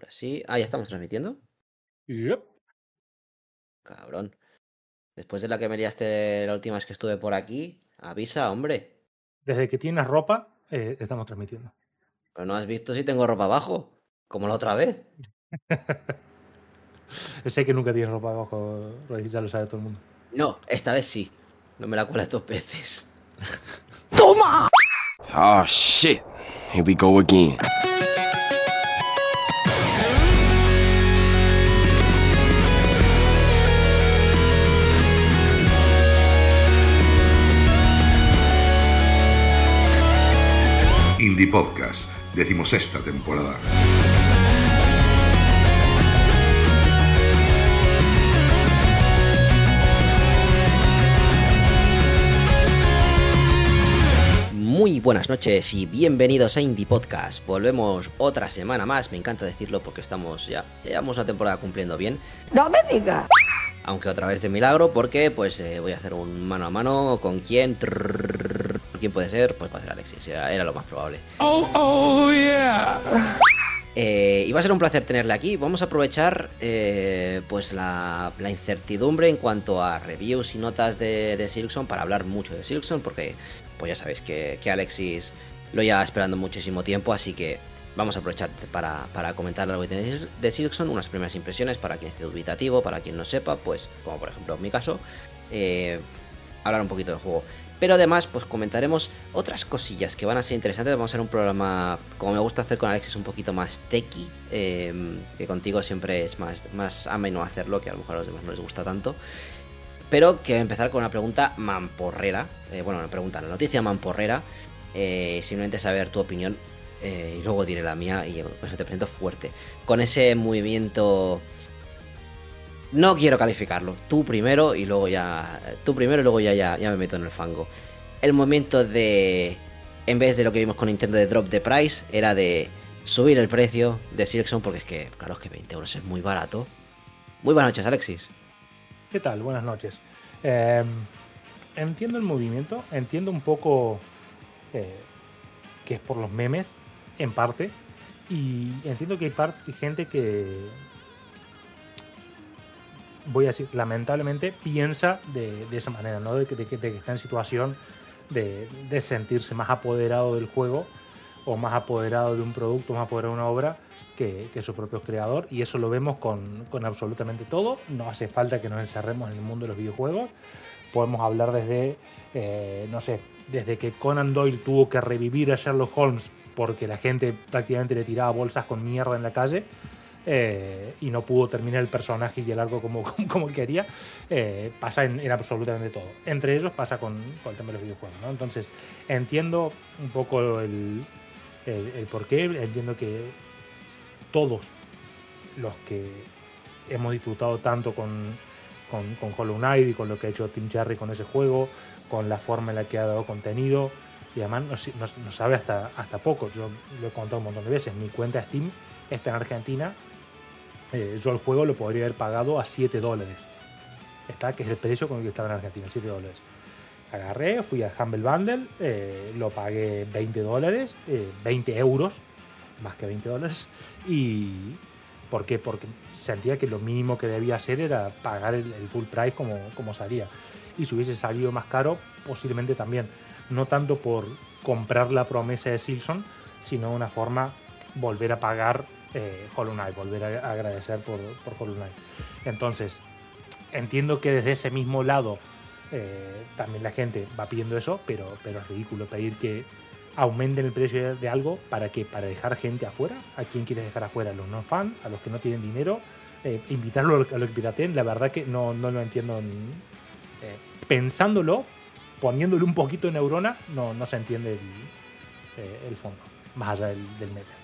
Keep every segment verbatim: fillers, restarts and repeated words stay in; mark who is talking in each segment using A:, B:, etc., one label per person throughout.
A: Ahora sí. Ah, ¿ya estamos transmitiendo?
B: Yep.
A: Cabrón. Después de la que me liaste la última vez que estuve por aquí, avisa, hombre.
B: Desde que tienes ropa, eh, estamos transmitiendo.
A: Pero no has visto si tengo ropa abajo, como la otra vez.
B: Sé que nunca tienes ropa abajo, Rodri, ya lo sabe todo el mundo.
A: No, esta vez sí. No me la cuelas dos veces.
C: ¡Toma! Oh, shit. Here we go again.
D: Indie Podcast, decimosexta temporada.
A: Muy buenas noches y bienvenidos a Indie Podcast. Volvemos otra semana más, me encanta decirlo porque estamos ya, llevamos una temporada cumpliendo bien.
E: ¡No me digas!
A: Aunque otra vez de milagro, porque pues eh, voy a hacer un mano a mano con quién. Trrr, ¿quién puede ser? Pues va a ser Alexis, era, era lo más probable.
B: ¡Oh, oh, yeah!
A: Eh, y va a ser un placer tenerle aquí. Vamos a aprovechar eh, pues la, la incertidumbre en cuanto a reviews y notas de, de Silksong para hablar mucho de Silksong, porque pues ya sabéis que, que Alexis lo lleva esperando muchísimo tiempo, así que vamos a aprovechar para, para comentar algo de, de Silksong, unas primeras impresiones para quien esté dubitativo, para quien no sepa, pues como por ejemplo en mi caso, eh, hablar un poquito del juego. Pero además, pues comentaremos otras cosillas que van a ser interesantes. Vamos a hacer un programa, como me gusta hacer con Alexis, un poquito más techy, eh, que contigo siempre es más, más ameno hacerlo, que a lo mejor a los demás no les gusta tanto. Pero que empezar con una pregunta mamporrera, eh, bueno, una pregunta, una noticia mamporrera, eh, simplemente saber tu opinión, eh, y luego diré la mía, y pues te presento fuerte. Con ese movimiento... No quiero calificarlo. Tú primero y luego ya. Tú primero y luego ya, ya, ya me meto en el fango. El momento de. En vez de lo que vimos con Nintendo de Drop the Price, era de subir el precio de Silksong, porque es que, claro, es que veinte euros es muy barato. Muy buenas noches, Alexis.
B: ¿Qué tal? Buenas noches. Eh, entiendo el movimiento, entiendo un poco eh, que es por los memes, en parte. Y entiendo que hay parte, gente que. Voy a decir, lamentablemente, piensa de, de esa manera, ¿no? De que, de, que, de que está en situación de, de sentirse más apoderado del juego o más apoderado de un producto, más apoderado de una obra que, que su propio creador. Y eso lo vemos con, con absolutamente todo. No hace falta que nos encerremos en el mundo de los videojuegos. Podemos hablar desde, eh, no sé, desde que Conan Doyle tuvo que revivir a Sherlock Holmes porque la gente prácticamente le tiraba bolsas con mierda en la calle. Eh, y no pudo terminar el personaje y el arco como, como, como quería, eh, pasa en, en absolutamente todo. Entre ellos pasa con, con el tema de los videojuegos, ¿no? Entonces, entiendo un poco el, el, el porqué, entiendo que todos los que hemos disfrutado tanto con, con, con Hollow Knight y con lo que ha hecho Tim Cherry con ese juego, con la forma en la que ha dado contenido, y además no, no, no sabe hasta, hasta poco. Yo lo he contado un montón de veces, mi cuenta Steam está en Argentina. Eh, yo el juego lo podría haber pagado a siete dólares. Está, que es el precio con el que estaba en Argentina, siete dólares. Agarré, fui a Humble Bundle, eh, lo pagué veinte dólares, eh, veinte euros, más que veinte dólares. ¿Y por qué? Porque sentía que lo mínimo que debía hacer era pagar el, el full price como, como salía. Y si hubiese salido más caro, posiblemente también. No tanto por comprar la promesa de Silksong, sino una forma volver a pagar Eh, Hollow Knight, volver a agradecer por, por Hollow Knight. Entonces, entiendo que desde ese mismo lado eh, también la gente va pidiendo eso, pero, pero es ridículo pedir que aumenten el precio de algo. ¿Para qué? ¿Para dejar gente afuera? ¿A quién quieres dejar afuera? ¿A los no fans? ¿A los que no tienen dinero? Eh, ¿Invitarlo a los que pirateen? La verdad que no, no lo entiendo. Eh, pensándolo, poniéndole un poquito de neurona, no, no se entiende el, eh, el fondo, más allá del, del meme.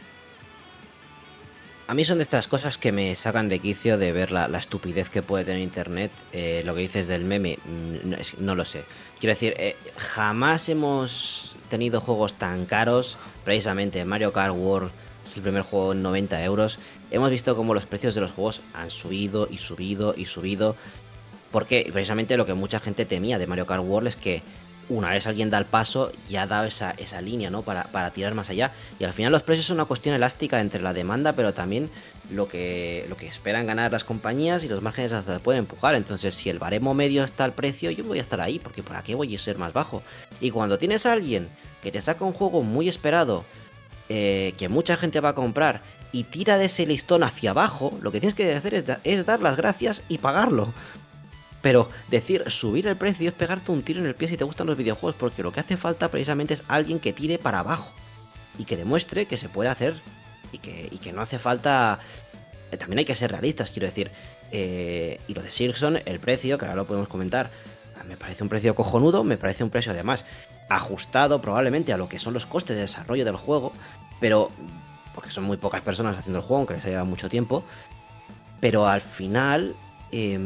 A: A mí son de estas cosas que me sacan de quicio de ver la, la estupidez que puede tener Internet. Eh, lo que dices del meme, no, no lo sé. Quiero decir, eh, jamás hemos tenido juegos tan caros. Precisamente Mario Kart World es el primer juego en noventa euros. Hemos visto cómo los precios de los juegos han subido y subido y subido. Porque precisamente lo que mucha gente temía de Mario Kart World es que una vez alguien da el paso, ya ha dado esa, esa línea, ¿no? Para, para tirar más allá. Y al final los precios son una cuestión elástica entre la demanda, pero también lo que, lo que esperan ganar las compañías y los márgenes hasta pueden empujar. Entonces, si el baremo medio está al precio, yo voy a estar ahí, porque ¿por qué voy a ser más bajo? Y cuando tienes a alguien que te saca un juego muy esperado, eh, que mucha gente va a comprar, y tira de ese listón hacia abajo, lo que tienes que hacer es, da, es dar las gracias y pagarlo. Pero decir, subir el precio es pegarte un tiro en el pie si te gustan los videojuegos, porque lo que hace falta precisamente es alguien que tire para abajo y que demuestre que se puede hacer y que, y que no hace falta... También hay que ser realistas, quiero decir. Eh, y lo de Silksong, el precio, que ahora lo podemos comentar, me parece un precio cojonudo, me parece un precio además ajustado probablemente a lo que son los costes de desarrollo del juego, pero... porque son muy pocas personas haciendo el juego, aunque les haya llevado mucho tiempo, pero al final... Eh,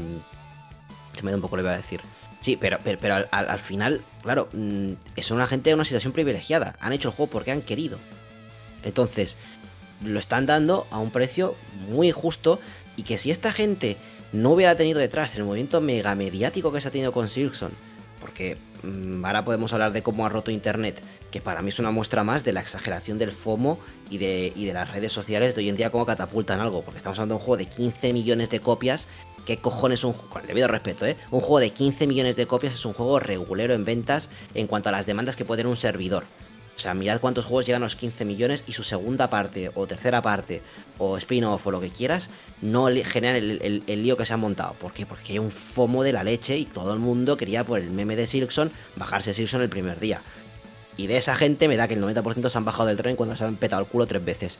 A: se me da un poco lo iba a decir. Sí, pero, pero, pero al, al final, claro, mmm, son una gente en una situación privilegiada. Han hecho el juego porque han querido. Entonces, lo están dando a un precio muy justo. Y que si esta gente no hubiera tenido detrás el movimiento mega mediático que se ha tenido con Silksong, porque mmm, ahora podemos hablar de cómo ha roto internet, que para mí es una muestra más de la exageración del FOMO y de, y de las redes sociales de hoy en día, cómo catapultan algo. Porque estamos hablando de un juego de quince millones de copias. ¿Qué cojones un juego? Con el debido respeto, ¿eh? Un juego de quince millones de copias es un juego regulero en ventas en cuanto a las demandas que puede tener un servidor. O sea, mirad cuántos juegos llegan a los quince millones y su segunda parte, o tercera parte, o spin-off, o lo que quieras, no generan el, el, el lío que se ha montado. ¿Por qué? Porque hay un FOMO de la leche y todo el mundo quería, por el meme de Silksong, bajarse Silksong el primer día. Y de esa gente me da que el noventa por ciento se han bajado del tren cuando se han petado el culo tres veces.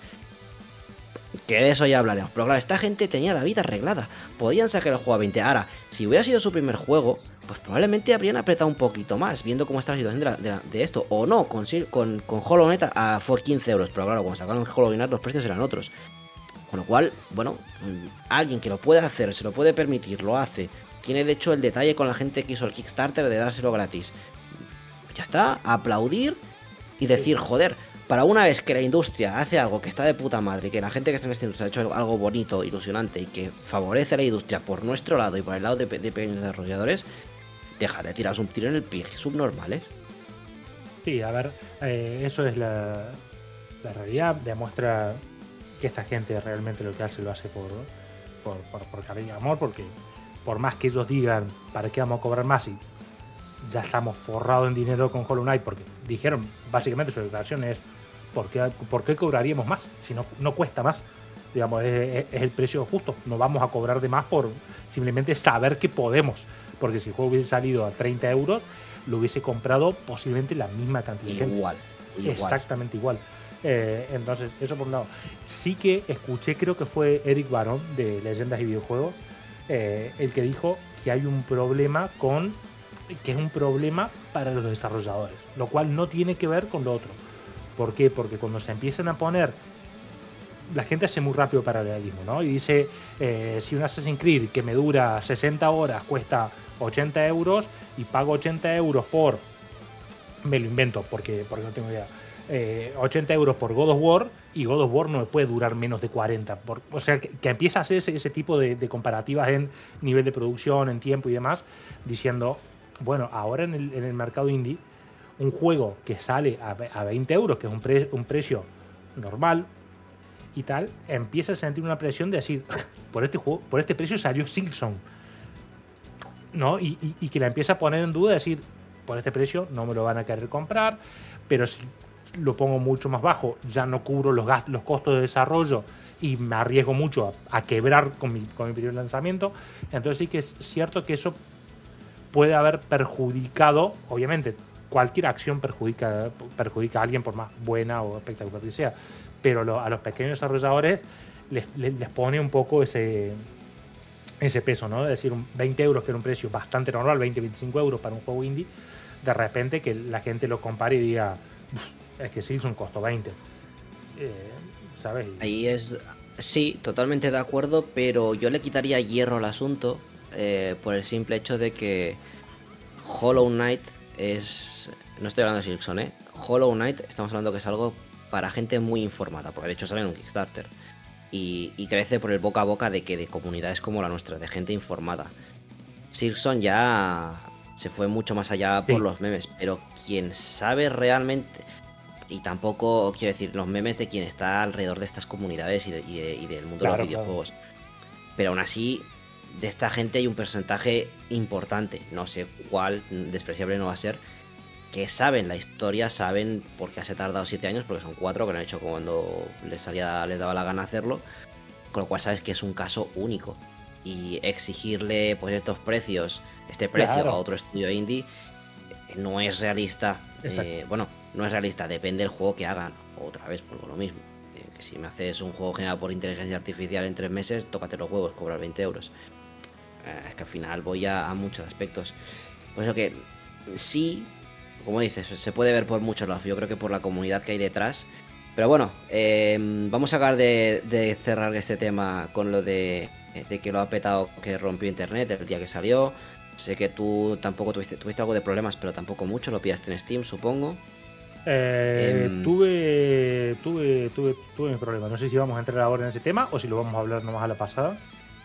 A: Que de eso ya hablaremos. Pero claro, esta gente tenía la vida arreglada. Podían sacar el juego a veinte. Ahora, si hubiera sido su primer juego, pues probablemente habrían apretado un poquito más, viendo cómo está la situación de, la, de, la, de esto. O no, con, con, con Hollow Knight a, fue quince euros. Pero claro, cuando sacaron Hollow Knight los precios eran otros. Con lo cual, bueno, alguien que lo puede hacer, se lo puede permitir, lo hace. Tiene de hecho el detalle con la gente que hizo el Kickstarter de dárselo gratis. Ya está, aplaudir y decir, joder... Para una vez que la industria hace algo que está de puta madre, que la gente que está en esta industria ha hecho algo bonito, ilusionante y que favorece a la industria por nuestro lado y por el lado de, de pequeños desarrolladores, deja de tiraros un tiro en el pie, es subnormal, ¿eh?
B: Sí, a ver, eh, eso es la, la realidad, demuestra que esta gente realmente lo que hace lo hace por, por, por, por cariño y amor, porque por más que ellos digan, ¿para qué vamos a cobrar más? Y ya estamos forrados en dinero con Hollow Knight, porque dijeron, básicamente su declaración es, ¿por qué, por qué cobraríamos más? Si no, no cuesta más, digamos, es, es el precio justo, no vamos a cobrar de más por simplemente saber que podemos, porque si el juego hubiese salido a treinta euros, lo hubiese comprado posiblemente la misma cantidad de gente.
A: Igual, igual.
B: Exactamente igual. Eh, entonces, eso por un lado. Sí que escuché, creo que fue Eric Barón, de Leyendas y Videojuegos, eh, el que dijo que hay un problema con... que es un problema para los desarrolladores, lo cual no tiene que ver con lo otro. ¿Por qué? Porque cuando se empiezan a poner, la gente hace muy rápido paralelismo, ¿no? Y dice, eh, si un Assassin's Creed que me dura sesenta horas cuesta ochenta euros y pago ochenta euros por, me lo invento porque, porque no tengo idea, eh, ochenta euros por God of War, y God of War no me puede durar menos de cuarenta. Por, o sea, que, que empieza a hacer ese, ese tipo de, de comparativas en nivel de producción, en tiempo y demás, diciendo... Bueno, ahora en el, en el mercado indie, un juego que sale a, a veinte euros, que es un, pre, un precio normal y tal, empieza a sentir una presión de decir, por este juego, por este precio salió Silksong, ¿no? Y, y, y que la empieza a poner en duda, decir, por este precio no me lo van a querer comprar, pero si lo pongo mucho más bajo, ya no cubro los gastos, los costos de desarrollo y me arriesgo mucho a, a quebrar con mi, con mi primer lanzamiento. Entonces sí que es cierto que eso puede haber perjudicado, obviamente, cualquier acción perjudica, perjudica a alguien por más buena o espectacular que sea, pero lo, a los pequeños desarrolladores les, les, les pone un poco ese, ese peso, ¿no? Es decir, un veinte euros, que era un precio bastante normal, veinte, veinticinco euros para un juego indie, de repente que la gente lo compare y diga, es que sí, es un costo veinte. Eh, ¿Sabes?
A: Ahí es... Sí, totalmente de acuerdo, pero yo le quitaría hierro al asunto. Eh, por el simple hecho de que Hollow Knight es... No estoy hablando de Silksong, ¿eh? Hollow Knight, estamos hablando que es algo para gente muy informada, porque de hecho sale en un Kickstarter. Y, y crece por el boca a boca de que de comunidades como la nuestra, de gente informada. Silksong ya... se fue mucho más allá por
B: Sí.
A: los memes, pero quien sabe realmente, y tampoco quiero decir los memes de quien está alrededor de estas comunidades y, de- y de- y del mundo
B: Claro,
A: de los videojuegos, pero aún así, de esta gente hay un porcentaje importante, no sé cuál, despreciable no va a ser, que saben la historia, saben por qué se ha tardado siete años, porque son cuatro que lo han hecho cuando les salía, les daba la gana hacerlo, con lo cual sabes que es un caso único. Y exigirle pues estos precios, este precio
B: Claro.
A: a otro estudio indie, eh, no es realista.
B: Exacto.
A: Eh, bueno, no es realista, depende del juego que hagan. Otra vez, por lo mismo. Eh, que si me haces un juego generado por inteligencia artificial en tres meses, tócate los huevos, cobrar veinte euros. Eh, es que al final voy a, a muchos aspectos. Por eso que sí, como dices, se puede ver por muchos lados. Yo creo que por la comunidad que hay detrás. Pero bueno, eh, vamos a acabar de, de cerrar este tema con lo de, de que lo ha petado, que rompió internet el día que salió. Sé que tú tampoco tuviste, tuviste algo de problemas, pero tampoco mucho. Lo pillaste en Steam, supongo.
B: Eh,
A: Em.
B: tuve, tuve, tuve, tuve mi problema. No sé si vamos a entrar ahora en ese tema o si lo vamos a hablar nomás a la pasada.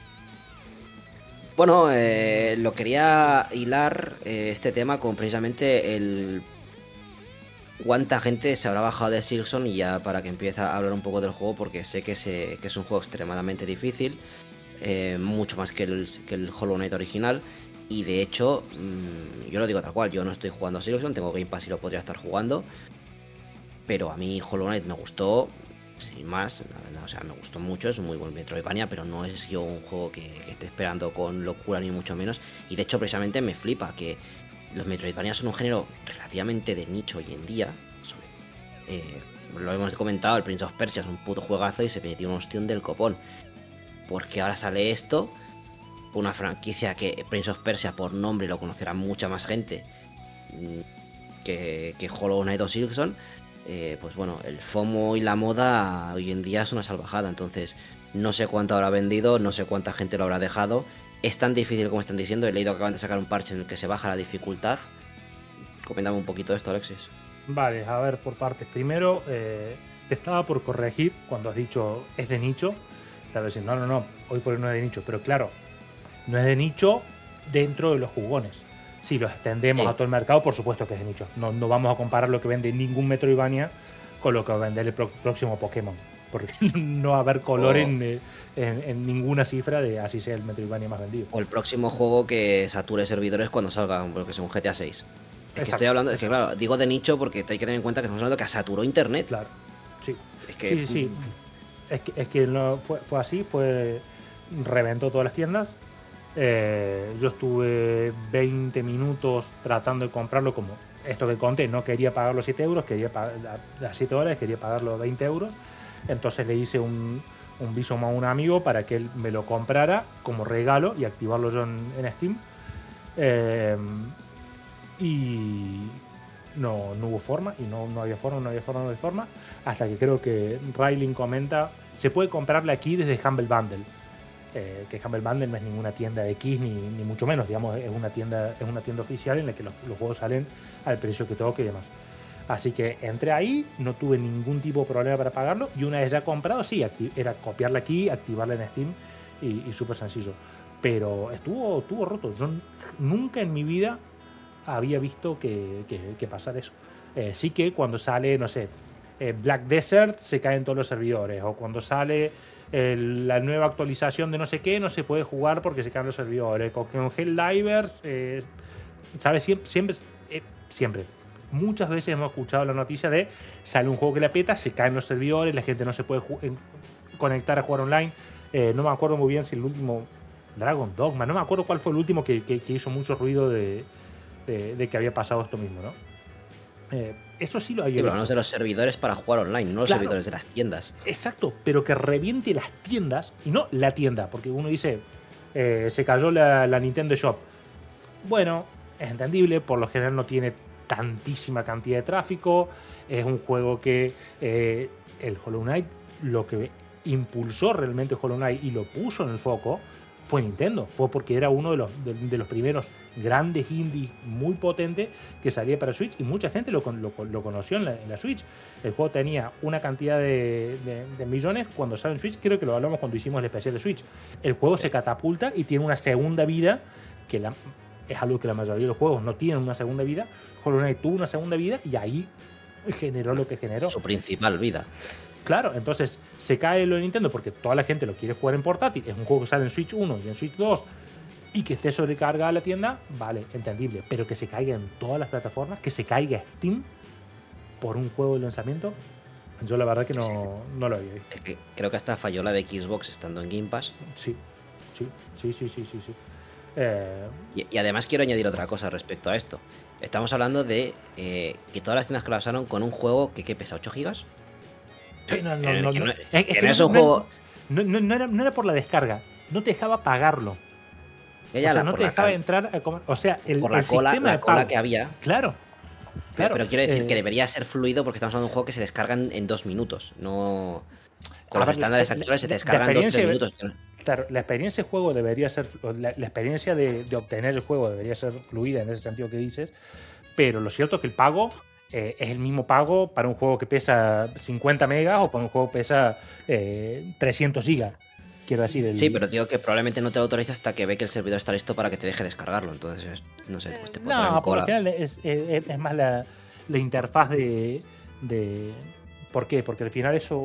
A: Bueno, eh, lo quería hilar eh, este tema con precisamente el cuánta gente se habrá bajado de Silksong, y ya para que empiece a hablar un poco del juego, porque sé que, se, que es un juego extremadamente difícil, eh, mucho más que el, que el Hollow Knight original, y de hecho, mmm, yo lo digo tal cual, yo no estoy jugando a Silksong, tengo Game Pass y lo podría estar jugando, pero a mí Hollow Knight me gustó, sin más, nada, nada, o sea, me gustó mucho, es un muy buen Metroidvania, pero no es yo un juego que, que esté esperando con locura ni mucho menos, y de hecho precisamente me flipa que los Metroidvania son un género relativamente de nicho hoy en día. Son, eh, lo hemos comentado, el Prince of Persia es un puto juegazo y se metió un ostión del copón. Porque ahora sale esto, una franquicia que Prince of Persia por nombre lo conocerá mucha más gente que, que Hollow Knight o Silksong. Eh, pues bueno, el FOMO y la moda hoy en día es una salvajada. Entonces, no sé cuánto habrá vendido, no sé cuánta gente lo habrá dejado. Es tan difícil como están diciendo. He leído que acaban de sacar un parche en el que se baja la dificultad. Coméntame un poquito esto, Alexis.
B: Vale, a ver, por partes. Primero, eh, te estaba por corregir cuando has dicho es de nicho. Sabes decir, no, no, no, hoy por hoy no es de nicho. Pero claro, no es de nicho dentro de los jugones. Si lo extendemos
A: Sí.
B: a todo el mercado, por supuesto que es de nicho. No, no vamos a comparar lo que vende ningún Metroidvania con lo que va a vender el pro- próximo Pokémon. Porque no va a haber color
A: Oh.
B: en, eh, en, en ninguna cifra de así sea el Metroidvania más vendido.
A: O el próximo juego que sature servidores cuando salga, porque sea un G T A seis. Es que
B: Exacto,
A: estoy hablando, es que claro, digo de nicho porque hay que tener en cuenta que estamos hablando que saturó internet.
B: Claro, sí.
A: Es que,
B: Sí, sí, sí. Es que, es que no, fue, fue así, fue reventó todas las tiendas. Eh, yo estuve veinte minutos tratando de comprarlo, como esto que conté, no quería pagar los siete euros, quería pagar las siete horas, quería pagar los veinte euros. Entonces le hice un, un visum a un amigo para que él me lo comprara como regalo y activarlo yo en, en Steam. Eh, y no, no hubo forma, y no, no había forma, no había forma, no había forma, hasta que creo que Railing comenta, se puede comprarle aquí desde Humble Bundle. Eh, que Humble Bundle no es ninguna tienda de X ni, ni mucho menos, digamos, es una tienda, es una tienda oficial en la que los, los juegos salen al precio que toque y demás. Así que entré ahí, no tuve ningún tipo de problema para pagarlo, y una vez ya comprado, sí, era copiarla aquí, activarla en Steam y, y súper sencillo. Pero estuvo, estuvo roto. Yo nunca en mi vida había visto que, que, que pasara eso. Eh, sí que cuando sale, no sé, eh, Black Desert se caen todos los servidores, o cuando sale eh, la nueva actualización de no sé qué, no se puede jugar porque se caen los servidores, o con Helldivers, eh, ¿sabes? Siempre, siempre, eh, siempre. Muchas veces hemos escuchado la noticia de sale un juego que la peta, se caen los servidores, la gente no se puede conectar a jugar online. Eh, no me acuerdo muy bien si el último Dragon Dogma, no me acuerdo cuál fue el último que, que, que hizo mucho ruido de, de, de que había pasado esto mismo, ¿no? Eh, eso sí lo había
A: Sí, pero
B: visto.
A: hablamos de los servidores para jugar online, no los
B: Claro.
A: servidores de las tiendas.
B: Exacto, pero que reviente las tiendas, y no la tienda, porque uno dice, eh, se cayó la, la Nintendo Shop. Bueno, es entendible, por lo general no tiene tantísima cantidad de tráfico, es un juego que eh, el Hollow Knight, lo que impulsó realmente Hollow Knight y lo puso en el foco fue Nintendo, fue porque era uno de los, de, de los primeros grandes indies muy potentes que salía para Switch, y mucha gente lo, lo, lo conoció en la, en la Switch. El juego tenía una cantidad de, de, de millones cuando sale en Switch, creo que lo hablamos cuando hicimos el especial de Switch. El juego se catapulta y tiene una segunda vida que la, es algo que la mayoría de los juegos no tienen una segunda vida. Hollow Knight tuvo una segunda vida y ahí generó lo que generó.
A: Su principal vida.
B: Claro, entonces se cae lo de Nintendo porque toda la gente lo quiere jugar en portátil. Es un juego que sale en Switch uno y en Switch dos y que esté sobrecargada la tienda, vale, entendible. Pero que se caiga en todas las plataformas, que se caiga Steam por un juego de lanzamiento, yo la verdad que no, sí. no lo había visto.
A: Es que creo que hasta falló la de Xbox estando en Game Pass.
B: Sí, sí, sí, sí, sí, sí. sí. Eh...
A: Y, y además quiero añadir otra cosa respecto a esto. Estamos hablando de eh, que todas las tiendas colapsaron con un juego que, ¿qué pesa? ¿ocho gigas?
B: Sí, no, no, no,
A: que
B: no,
A: no,
B: es, es
A: que
B: que
A: no
B: no
A: es un
B: no,
A: juego...
B: No, no, no, era, no era por la descarga, no te dejaba pagarlo.
A: Ella
B: o sea,
A: la,
B: no te dejaba
A: cal...
B: entrar a comer. O sea, el,
A: por la
B: el
A: cola,
B: sistema
A: la
B: de
A: cola
B: pago.
A: que había.
B: Claro. Claro,
A: pero quiero decir
B: eh,
A: que debería ser fluido porque estamos hablando de un juego que se descargan en dos minutos. No. Con los
B: ver,
A: estándares
B: la,
A: actuales se te
B: la,
A: descargan
B: la
A: dos o tres minutos.
B: Claro, la experiencia de juego debería ser. La, la experiencia de, de obtener el juego debería ser fluida en ese sentido que dices. Pero lo cierto es que el pago eh, es el mismo pago para un juego que pesa cincuenta megas o para un juego que pesa eh, trescientos gigas. Quiero decir, el...
A: Sí, pero digo que probablemente no te lo autoriza hasta que ve que el servidor está listo para que te deje descargarlo. Entonces, no sé, pues te puede poner en cola.
B: No, porque es, es, es más la, la interfaz de, de... ¿Por qué? Porque al final eso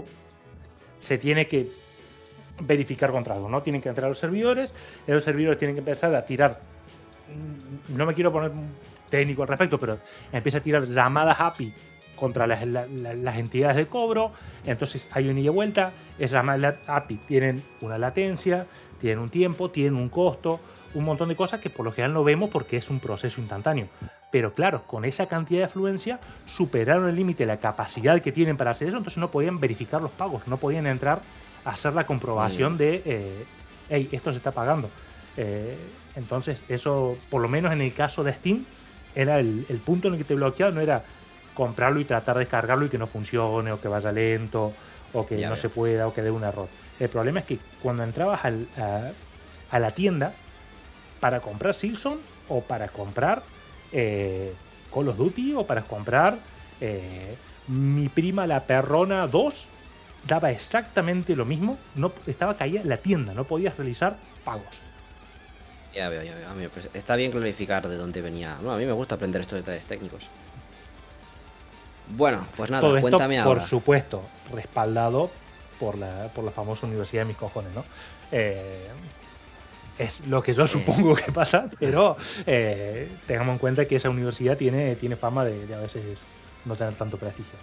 B: se tiene que verificar contra algo, ¿no? Tienen que entrar a los servidores, y los servidores tienen que empezar a tirar... No me quiero poner técnico al respecto, pero empieza a tirar llamadas A P I contra las, las, las entidades de cobro, entonces hay una ida y vuelta, esas A P I tienen una latencia, tienen un tiempo, tienen un costo, un montón de cosas que por lo general no vemos porque es un proceso instantáneo. Pero claro, con esa cantidad de afluencia superaron el límite, la capacidad que tienen para hacer eso, entonces no podían verificar los pagos, no podían entrar a hacer la comprobación de, eh, hey, esto se está pagando. Eh, entonces eso, por lo menos en el caso de Steam, era el, el punto en el que te bloqueaba, no era comprarlo y tratar de descargarlo y que no funcione o que vaya lento o que ya no veo. se pueda o que dé un error. El problema es que cuando entrabas al, a, a la tienda para comprar Silksong o para comprar eh, Call of Duty o para comprar eh, Mi Prima la Perrona dos, daba exactamente lo mismo, no estaba caída la tienda, no podías realizar pagos.
A: Ya veo, ya veo. A mí, pues, está bien clarificar de dónde venía. No, a mí me gusta aprender estos detalles técnicos. Bueno, pues nada,
B: todo
A: cuéntame
B: esto,
A: ahora.
B: Por supuesto, respaldado por la, por la famosa Universidad de mis cojones, ¿no? Eh, es lo que yo eh. supongo que pasa, pero eh, tengamos en cuenta que esa universidad tiene, tiene fama de, de a veces no tener tanto prestigio.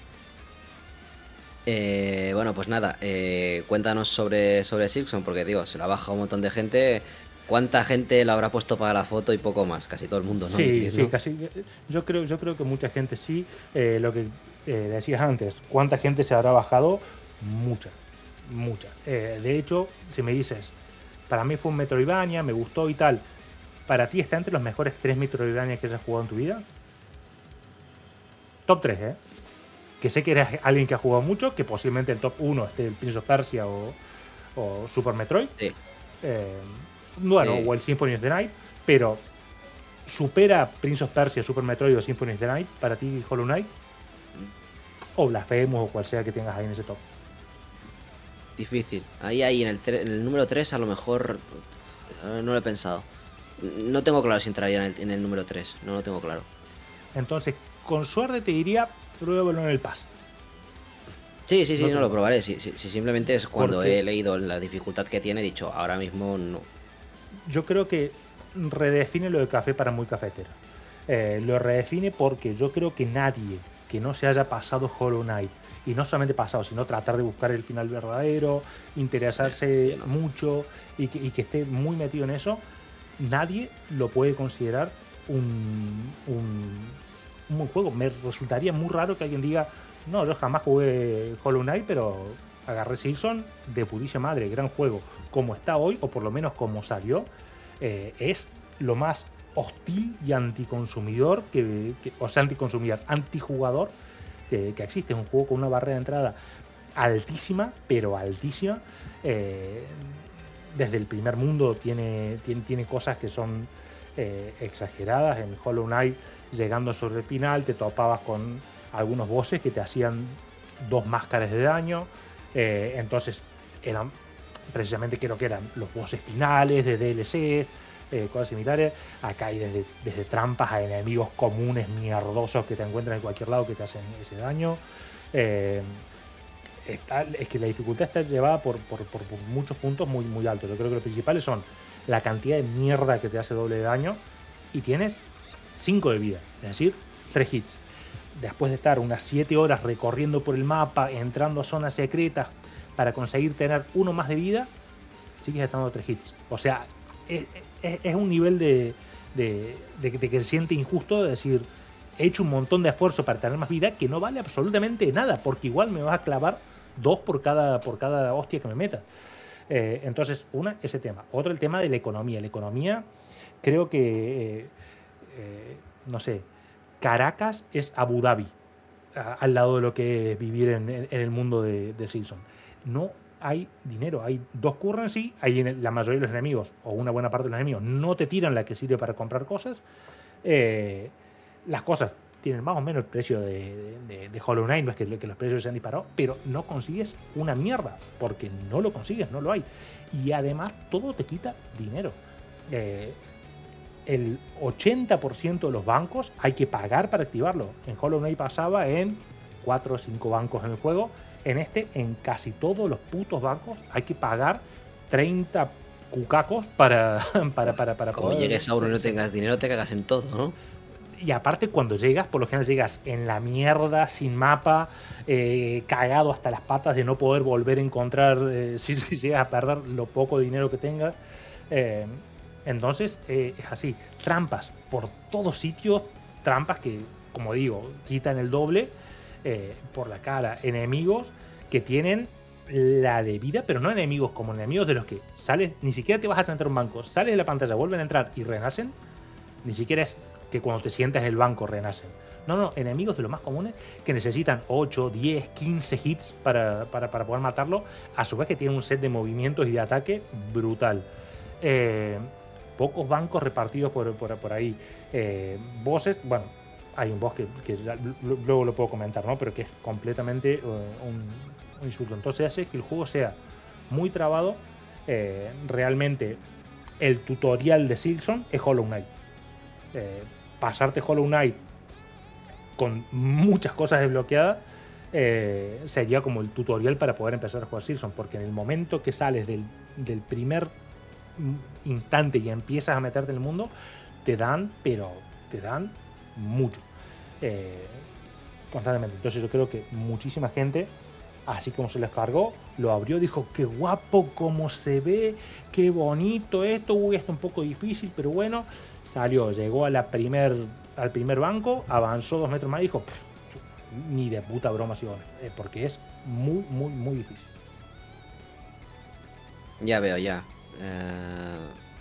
A: Eh, bueno, pues nada, eh, cuéntanos sobre, sobre Silksong, porque digo, se la baja un montón de gente. ¿Cuánta gente la habrá puesto para la foto y poco más? Casi todo el mundo, ¿no?
B: Sí,
A: ¿no?
B: sí, casi. Yo creo, yo creo que mucha gente sí. Eh, lo que eh, decías antes, ¿cuánta gente se habrá bajado? Mucha, mucha. Eh, de hecho, si me dices, para mí fue un Metroidvania, me gustó y tal, ¿para ti está entre los mejores tres Metroidvania que hayas jugado en tu vida? Top tres, ¿eh? Que sé que eres alguien que ha jugado mucho, que posiblemente el top uno esté el Prince of Persia o, o Super Metroid.
A: Sí.
B: Eh, Bueno, eh. o el Symphony of the Night, pero ¿supera Prince of Persia, Super Metroid o Symphony of the Night para ti Hollow Knight? O Blasphemous o cual sea que tengas ahí en ese top.
A: Difícil. Ahí, ahí, en el, en el número tres a lo mejor no lo he pensado. No tengo claro si entraría en el, en el número tres, no lo tengo claro.
B: Entonces, con suerte te diría, pruébalo en el Pass.
A: Sí, sí, sí, no, no lo probaré. Si, si, si simplemente es cuando
B: Porque...
A: he leído la dificultad que tiene, he dicho, ahora mismo no.
B: Yo creo que redefine lo de café para muy cafetero. Eh, lo redefine porque yo creo que nadie que no se haya pasado Hollow Knight, y no solamente pasado, sino tratar de buscar el final verdadero, interesarse sí, no. mucho y que, y que esté muy metido en eso, nadie lo puede considerar un, un, un buen juego. Me resultaría muy raro que alguien diga, no, yo jamás jugué Hollow Knight, pero agarré Silksong de putísima madre, gran juego. Como está hoy, o por lo menos como salió, eh, es lo más hostil y anticonsumidor, que, que, o sea, anticonsumidor, antijugador que, que existe. Es un juego con una barrera de entrada altísima, pero altísima. Eh, desde el primer mundo tiene, tiene, tiene cosas que son eh, exageradas. En Hollow Knight, llegando sobre el final, te topabas con algunos bosses que te hacían dos máscaras de daño. Eh, entonces eran precisamente, creo que eran los bosses finales de D L Cs, eh, cosas similares. Acá hay desde, desde trampas a enemigos comunes mierdosos que te encuentran en cualquier lado que te hacen ese daño. Eh, está, es que la dificultad está llevada por, por, por, por muchos puntos muy, muy altos. Yo creo que los principales son la cantidad de mierda que te hace doble de daño y tienes cinco de vida, es decir, tres hits. Después de estar unas siete horas recorriendo por el mapa, entrando a zonas secretas para conseguir tener uno más de vida, sigues estando tres hits. O sea, es, es, es un nivel de, de, de, de que se siente injusto de decir, he hecho un montón de esfuerzo para tener más vida que no vale absolutamente nada, porque igual me vas a clavar dos por cada, por cada hostia que me meta. Eh, entonces, una, ese tema. Otro, el tema de la economía. La economía, creo que, eh, eh, no sé, Caracas es Abu Dhabi, a, al lado de lo que es vivir en, en, en el mundo de, de Silksong. No hay dinero, hay dos currency, hay en la mayoría de los enemigos, o una buena parte de los enemigos, no te tiran la que sirve para comprar cosas. Eh, las cosas tienen más o menos el precio de, de, de Hollow Knight, no es que, que los precios se han disparado, pero no consigues una mierda, porque no lo consigues, no lo hay. Y además todo te quita dinero. Eh, el ochenta por ciento de los bancos hay que pagar para activarlo. En Hollow Knight pasaba en cuatro o cinco bancos en el juego. En este, en casi todos los putos bancos hay que pagar treinta cucacos para, para, para, para
A: Como
B: poder...
A: llegues a uno y no tengas dinero, te cagas en todo, ¿no?
B: Y aparte, cuando llegas, por lo general llegas en la mierda, sin mapa, eh, cagado hasta las patas de no poder volver a encontrar, eh, si, si llegas a perder lo poco dinero que tengas. Eh, entonces, eh, es así. Trampas por todos sitios, trampas que, como digo, quitan el doble eh, por la cara. Enemigos que tienen la de vida, pero no enemigos como enemigos de los que sales, ni siquiera te vas a sentar en un banco, sales de la pantalla, vuelven a entrar y renacen. Ni siquiera es que cuando te sientas en el banco renacen. No, no, enemigos de los más comunes que necesitan ocho, diez, quince hits para, para, para poder matarlo, a su vez que tienen un set de movimientos y de ataque brutal. Eh, pocos bancos repartidos por, por, por ahí. Eh, bosses, bueno, hay un boss que, que ya, luego lo puedo comentar, ¿no? Pero que es completamente uh, un, un insulto. Entonces hace que el juego sea muy trabado. Eh, realmente el tutorial de Silksong es Hollow Knight. Eh, pasarte Hollow Knight con muchas cosas desbloqueadas eh, sería como el tutorial para poder empezar a jugar Silksong, porque en el momento que sales del, del primer instante y empiezas a meterte en el mundo, te dan, pero te dan mucho eh, constantemente. Entonces yo creo que muchísima gente, así como se les cargó, lo abrió, dijo, qué guapo cómo se ve, qué bonito esto, uy, esto un poco difícil, pero bueno, salió, llegó a la primer, al primer banco, avanzó dos metros más y dijo, ni de puta broma, si bueno, eh, porque es muy, muy, muy difícil.
A: Ya veo, ya. Uh...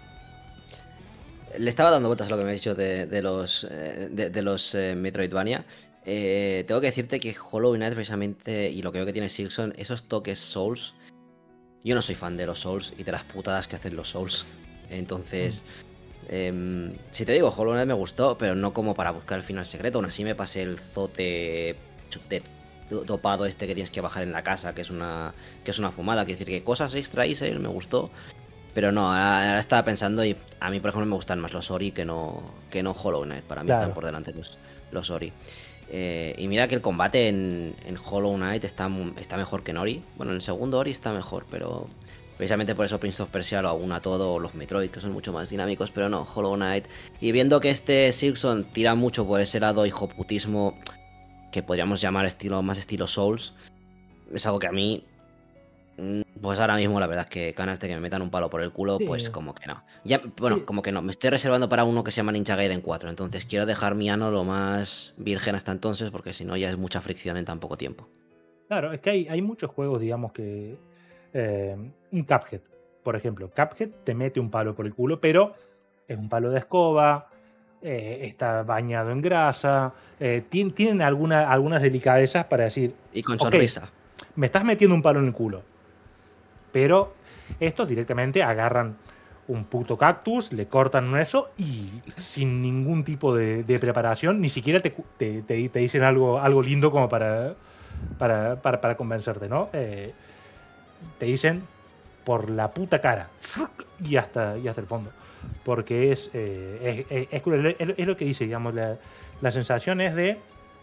A: Le estaba dando vueltas a lo que me has dicho de, de los, de, de los eh, Metroidvania. Eh, tengo que decirte que Hollow Knight precisamente, y lo que veo que tiene Silksong, esos toques Souls, yo no soy fan de los Souls y de las putadas que hacen los Souls. Entonces, mm. eh, si te digo, Hollow Knight me gustó, pero no como para buscar el final secreto. Aún así me pasé el zote de dopado este que tienes que bajar en la casa, que es una, que es una fumada. Quiere decir que cosas extra hice, me gustó. Pero no, ahora, ahora estaba pensando y a mí, por ejemplo, me gustan más los Ori que no, que no Hollow Knight. Para mí claro. Están por delante los, los Ori. Eh, y mira que el combate en, en Hollow Knight está, está mejor que en Ori. Bueno, en el segundo Ori está mejor, pero precisamente por eso Prince of Persia lo aúna todo, o los Metroid, que son mucho más dinámicos, pero no, Hollow Knight. Y viendo que este Silksong tira mucho por ese lado hijoputismo, que podríamos llamar estilo más estilo Souls, es algo que a mí... Pues ahora mismo la verdad es que ganas de que me metan un palo por el culo, sí. Pues como que no. Ya, bueno, sí. Como que no. Me estoy reservando para uno que se llama Ninja Gaiden cuatro. Entonces quiero dejar mi ano lo más virgen hasta entonces, porque si no ya es mucha fricción en tan poco tiempo.
B: Claro, es que hay, hay muchos juegos, digamos que... Eh, un Cuphead, por ejemplo. Cuphead te mete un palo por el culo, pero es un palo de escoba, eh, está bañado en grasa, eh, tienen, tienen alguna, algunas delicadezas para decir...
A: Y con sonrisa.
B: Okay, me estás metiendo un palo en el culo. Pero estos directamente agarran un puto cactus, le cortan un eso y sin ningún tipo de, de preparación, ni siquiera te, te, te, te dicen algo, algo lindo como para, para, para, para convencerte, ¿no? Eh, te dicen, por la puta cara y hasta, y hasta el fondo. Porque es, eh, es, es, es, es lo que dice, digamos, la, la sensación es de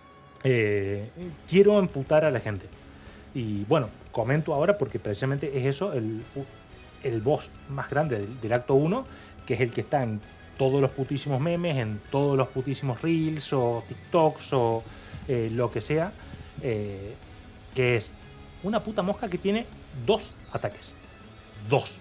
B: eh, quiero emputar a la gente. Y bueno, comento ahora porque precisamente es eso, el, el boss más grande del, del acto uno, que es el que está en todos los putísimos memes, en todos los putísimos reels o TikToks o eh, lo que sea, eh, que es una puta mosca que tiene dos ataques. Dos.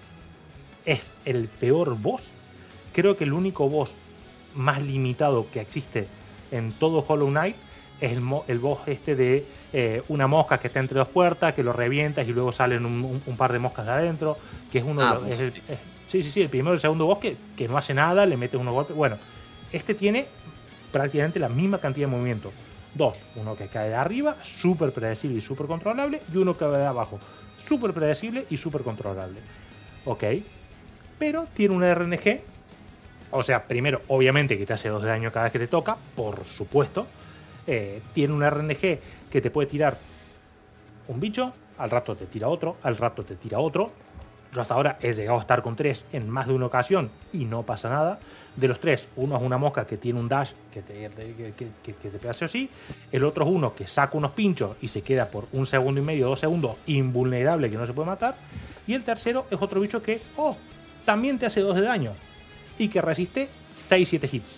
B: Es el peor boss. Creo que el único boss más limitado que existe en todo Hollow Knight es el, mo- el boss este de eh, una mosca que está entre dos puertas, que lo revientas y luego salen un, un, un par de moscas de adentro, que es uno
A: ah,
B: de los, es el, es, sí, sí, sí, el primero y el segundo boss que, que no hace nada, le metes unos golpes. Bueno, este tiene prácticamente la misma cantidad de movimiento. Dos, uno que cae de arriba, súper predecible y súper controlable, y uno que cae de abajo, súper predecible y súper controlable. Ok, pero tiene una R N G. O sea, primero, obviamente que te hace dos de daño cada vez que te toca, por supuesto. Eh, tiene una R N G que te puede tirar un bicho, al rato te tira otro, al rato te tira otro. Yo hasta ahora he llegado a estar con tres en más de una ocasión y no pasa nada. De los tres, uno es una mosca que tiene un dash que te, que, que, que, que te pega sí o sí. El otro es uno que saca unos pinchos y se queda por un segundo y medio, dos segundos, invulnerable, que no se puede matar. Y el tercero es otro bicho que, oh, también te hace dos de daño y que resiste seis siete hits.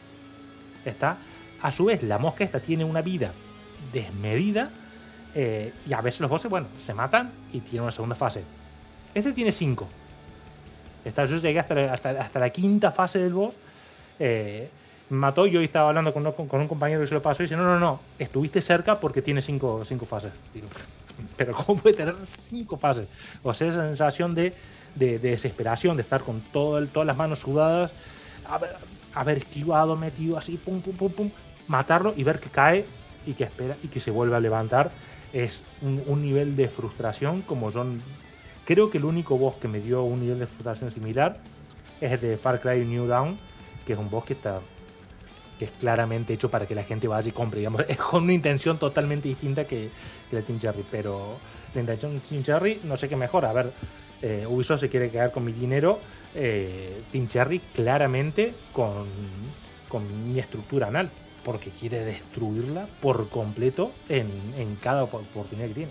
B: Está. A su vez, la mosca esta tiene una vida desmedida eh, y a veces los bosses, bueno, se matan y tienen una segunda fase. Este tiene cinco. Esta, yo llegué hasta la, hasta, hasta la quinta fase del boss. Eh, me mató y yo estaba hablando con, con, con un compañero que se lo pasó y dice, no, no, no, estuviste cerca porque tiene cinco, cinco fases. Digo, pero ¿cómo puede tener cinco fases? O sea, esa sensación de, de, de desesperación, de estar con todo el, todas las manos sudadas, haber, haber esquivado, metido así, pum, pum, pum, pum, matarlo y ver que cae y que espera y que se vuelve a levantar. Es un, un nivel de frustración como son... Creo que el único boss que me dio un nivel de frustración similar es el de Far Cry New Dawn, que es un boss que está que es claramente hecho para que la gente vaya y compre, digamos, es con una intención totalmente distinta que, que la Team Cherry, pero la intención de Team Cherry no sé qué mejor. A ver, eh, Ubisoft se quiere quedar con mi dinero, eh, Team Cherry claramente con, con mi estructura anal, porque quiere destruirla por completo en, en cada oportunidad que tiene.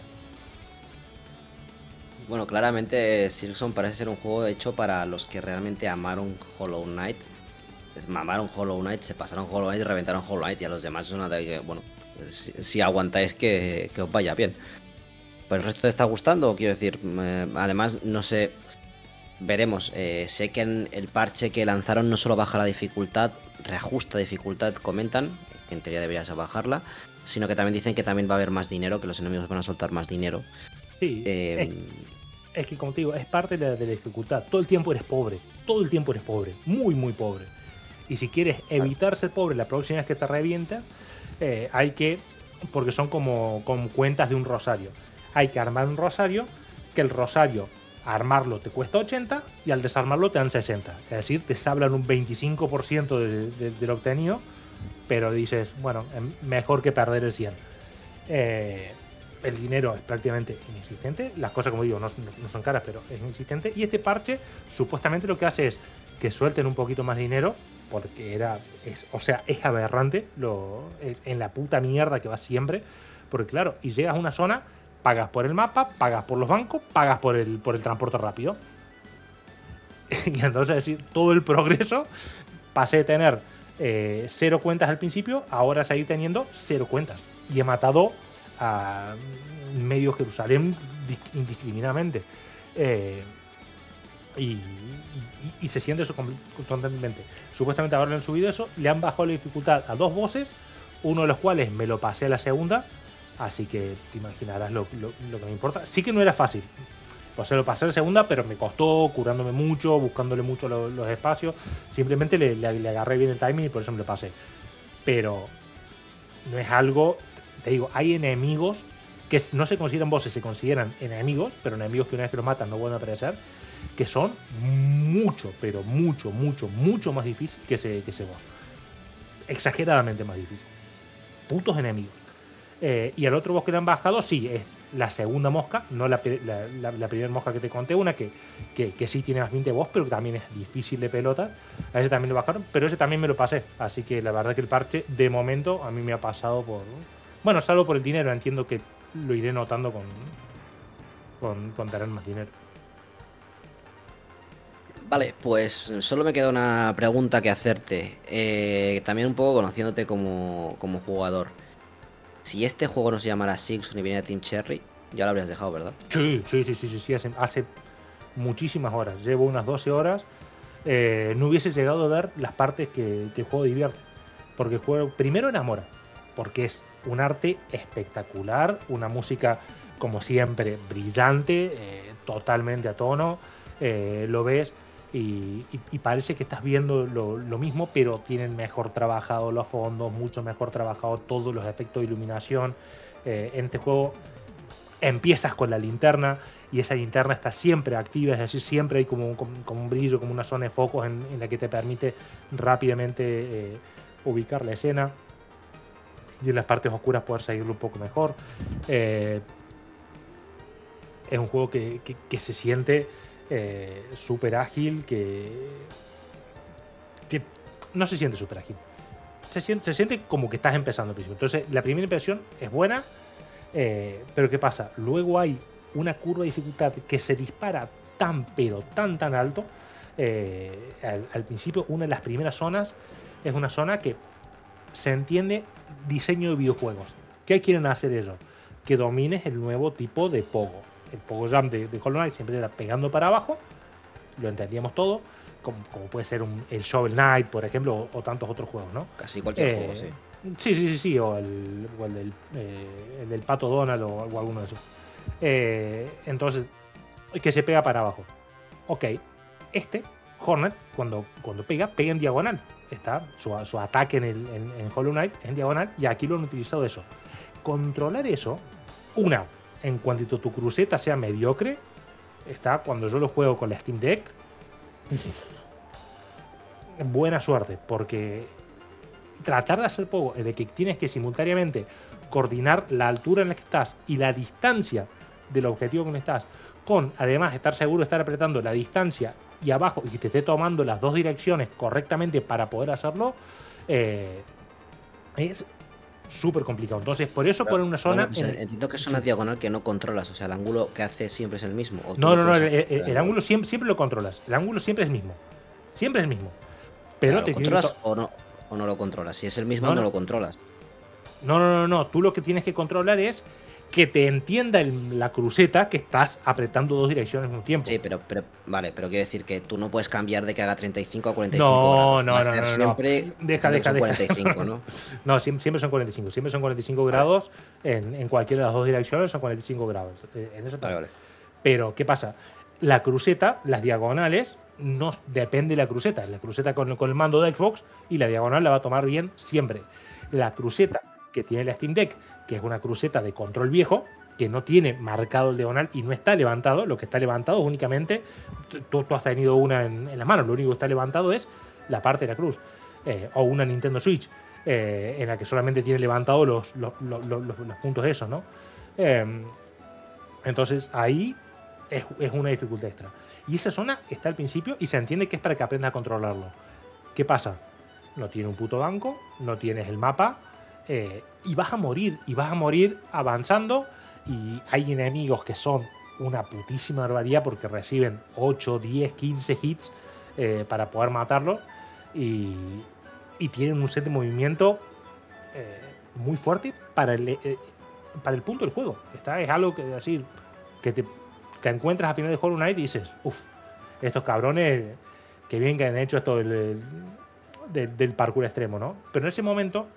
A: Bueno, claramente Silksong parece ser un juego hecho para los que realmente amaron Hollow Knight. Mamaron Hollow Knight, se pasaron Hollow Knight y reventaron Hollow Knight. Y a los demás es una de que, bueno, si, si aguantáis que, que os vaya bien. ¿Pero el resto te está gustando? Quiero decir, eh, además, no sé, veremos. Eh, sé que en el parche que lanzaron no solo baja la dificultad, reajusta dificultad, comentan, que en teoría deberías bajarla, sino que también dicen que también va a haber más dinero, que los enemigos van a soltar más dinero.
B: Sí,
A: eh,
B: es, es que como te digo, es parte de la, de la dificultad. Todo el tiempo eres pobre, todo el tiempo eres pobre, muy muy pobre. Y si quieres evitar ser pobre la próxima vez que te revienta, eh, hay que, porque son como, como cuentas de un rosario, hay que armar un rosario, que el rosario, armarlo te cuesta ochenta y al desarmarlo te dan sesenta. Es decir, te sablan un veinticinco por ciento de, de, de lo obtenido, pero dices, bueno, mejor que perder el cien. Eh, el dinero es prácticamente inexistente, las cosas, como digo, no, no, no son caras, pero es inexistente, y este parche supuestamente lo que hace es que suelten un poquito más dinero, porque era, es, o sea, es aberrante lo, en la puta mierda que va siempre, porque claro, y llegas a una zona, pagas por el mapa, pagas por los bancos, pagas por el, por el transporte rápido, y entonces es decir, todo el progreso, pasé de tener eh, cero cuentas al principio, ahora seguir teniendo cero cuentas, y he matado a medio Jerusalén indiscriminadamente, eh, y, y, y se siente eso constantemente. Supuestamente ahora le han subido eso, le han bajado la dificultad a dos bosses, uno de los cuales me lo pasé a la segunda, así que te imaginarás lo, lo, lo que me importa. Sí que no era fácil, pues se lo pasé a la segunda, pero me costó, curándome mucho, buscándole mucho los, los espacios, simplemente le, le, le agarré bien el timing y por eso me lo pasé. Pero no es algo... Te digo, hay enemigos que no se consideran bosses, se consideran enemigos, pero enemigos que una vez que los matan no vuelven a aparecer, que son mucho, pero mucho, mucho, mucho más difíciles que ese, que ese boss. Exageradamente más difícil. Putos enemigos. Eh, y al otro boss que le han bajado, sí, es la segunda mosca, no la, la, la, la primera mosca que te conté, una que, que, que sí tiene más veinte boss, pero que también es difícil de pelota. A ese también lo bajaron, pero ese también me lo pasé. Así que la verdad que el parche, de momento, a mí me ha pasado por... Bueno, salvo por el dinero, entiendo que lo iré notando con, con, con tener más dinero.
A: Vale, pues solo me queda una pregunta que hacerte. Eh, también un poco conociéndote como, como jugador. Si este juego no se llamara Silksong y viniera Team Cherry, ya lo habrías dejado, ¿verdad?
B: Sí, sí, sí, sí, sí, sí hace, hace muchísimas horas. Llevo unas doce horas. Eh, no hubiese llegado a ver las partes que, que el juego divierte. Porque el juego primero enamora. Porque es un arte espectacular, una música, como siempre, brillante, eh, totalmente a tono. Eh, lo ves y, y, y parece que estás viendo lo, lo mismo, pero tienen mejor trabajado los fondos, mucho mejor trabajado todos los efectos de iluminación. Eh, en este juego empiezas con la linterna y esa linterna está siempre activa, es decir, siempre hay como, como, como un brillo, como una zona de focos en, en la que te permite rápidamente eh, ubicar la escena y en las partes oscuras poder seguirlo un poco mejor. Eh, es un juego que, que, que se siente eh, súper ágil, que, que no se siente súper ágil. Se siente, se siente como que estás empezando al principio. Entonces, la primera impresión es buena, eh, pero ¿qué pasa? Luego hay una curva de dificultad que se dispara tan, pero tan, tan alto. Eh, al, al principio, una de las primeras zonas es una zona que se entiende diseño de videojuegos. ¿Qué quieren hacer ellos? Que domines el nuevo tipo de pogo. El pogo jump de, de Hollow Knight siempre era pegando para abajo, lo entendíamos todo, como, como puede ser un, el Shovel Knight, por ejemplo, o, o tantos otros juegos, ¿no?
A: Casi cualquier
B: eh,
A: juego, sí.
B: Sí, sí, sí, sí, o el, o el, del, eh, el del Pato Donald o, o alguno de esos. Eh, entonces, que se pega para abajo. Ok, este, Hornet, cuando, cuando pega, pega en diagonal. Está su, su ataque en, el, en, en Hollow Knight en diagonal, y aquí lo han utilizado eso. Controlar eso, una, en cuanto tu cruceta sea mediocre, está cuando yo lo juego con la Steam Deck, buena suerte, porque tratar de hacer poco, de que tienes que simultáneamente coordinar la altura en la que estás y la distancia del objetivo con el que estás, con además estar seguro de estar apretando la distancia y abajo y que te esté tomando las dos direcciones correctamente para poder hacerlo, eh, es súper complicado. Entonces, por eso poner una zona...
A: Bueno, pues en, entiendo que es una sí. diagonal que no controlas, o sea, el ángulo que hace siempre es el mismo. ¿O
B: no, no, no, el, el, el ángulo siempre, siempre lo controlas. El ángulo siempre es el mismo. Siempre es el mismo. Pero
A: ¿Lo
B: te
A: controlas to... o, no, o no lo controlas? Si es el mismo, no, no, no lo controlas.
B: No, no, no, no. Tú lo que tienes que controlar es que te entienda el, la cruceta que estás apretando dos direcciones al mismo tiempo.
A: Sí, pero, pero vale, pero quiere decir que tú no puedes cambiar de que haga treinta y cinco a cuarenta y cinco
B: no,
A: grados.
B: No, no, no, no.
A: Siempre
B: deja, deja, deja.
A: cuarenta y cinco, ¿no?
B: No, siempre, siempre son cuarenta y cinco. Siempre son cuarenta y cinco grados en, en cualquiera de las dos direcciones, son cuarenta y cinco grados. En eso
A: vale, vale.
B: Pero, ¿qué pasa? La cruceta, las diagonales, no depende de la cruceta. La cruceta con, con el mando de Xbox y la diagonal la va a tomar bien siempre. La cruceta que tiene la Steam Deck, que es una cruceta de control viejo, que no tiene marcado el diagonal y no está levantado, lo que está levantado es únicamente, tú, tú has tenido una en, en las manos, lo único que está levantado es la parte de la cruz, eh, o una Nintendo Switch, eh, en la que solamente tiene levantado los, los, los, los, los puntos esos, ¿no? Eh, entonces ahí es, es una dificultad extra. Y esa zona está al principio y se entiende que es para que aprendas a controlarlo. ¿Qué pasa? No tiene un puto banco, no tienes el mapa, eh, y vas a morir, y vas a morir avanzando. Y hay enemigos que son una putísima barbaridad porque reciben ocho, diez, quince hits eh, para poder matarlos. Y, y tienen un set de movimiento eh, muy fuerte para el, eh, para el punto del juego. Está, es algo que decir que te, te encuentras a final de Hollow Knight y dices, uff, estos cabrones, que bien que han hecho esto del, del, del parkour extremo, ¿no? Pero en ese momento...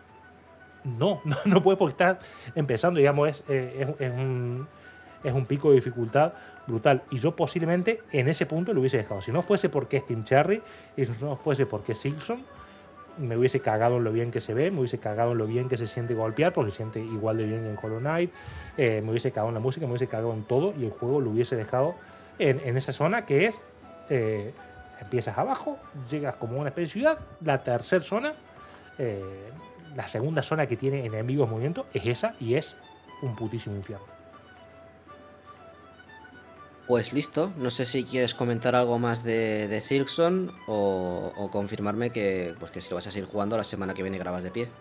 B: No, no, no puede porque estás empezando, digamos, es, es, es, un, es un pico de dificultad brutal. Y yo posiblemente en ese punto lo hubiese dejado. Si no fuese porque es Team Cherry y si no fuese porque es Silksong, me hubiese cagado en lo bien que se ve, me hubiese cagado en lo bien que se siente golpear, porque se siente igual de bien en Hollow Knight, eh, me hubiese cagado en la música, me hubiese cagado en todo y el juego lo hubiese dejado en, en esa zona que es, eh, empiezas abajo, llegas como una especie de ciudad, la tercera zona, eh, la segunda zona que tiene enemigos en movimiento es esa y es un putísimo infierno.
A: Pues listo, no sé si quieres comentar algo más de, de Silksong o, o confirmarme que, pues que si lo vas a seguir jugando la semana que viene grabas de pie.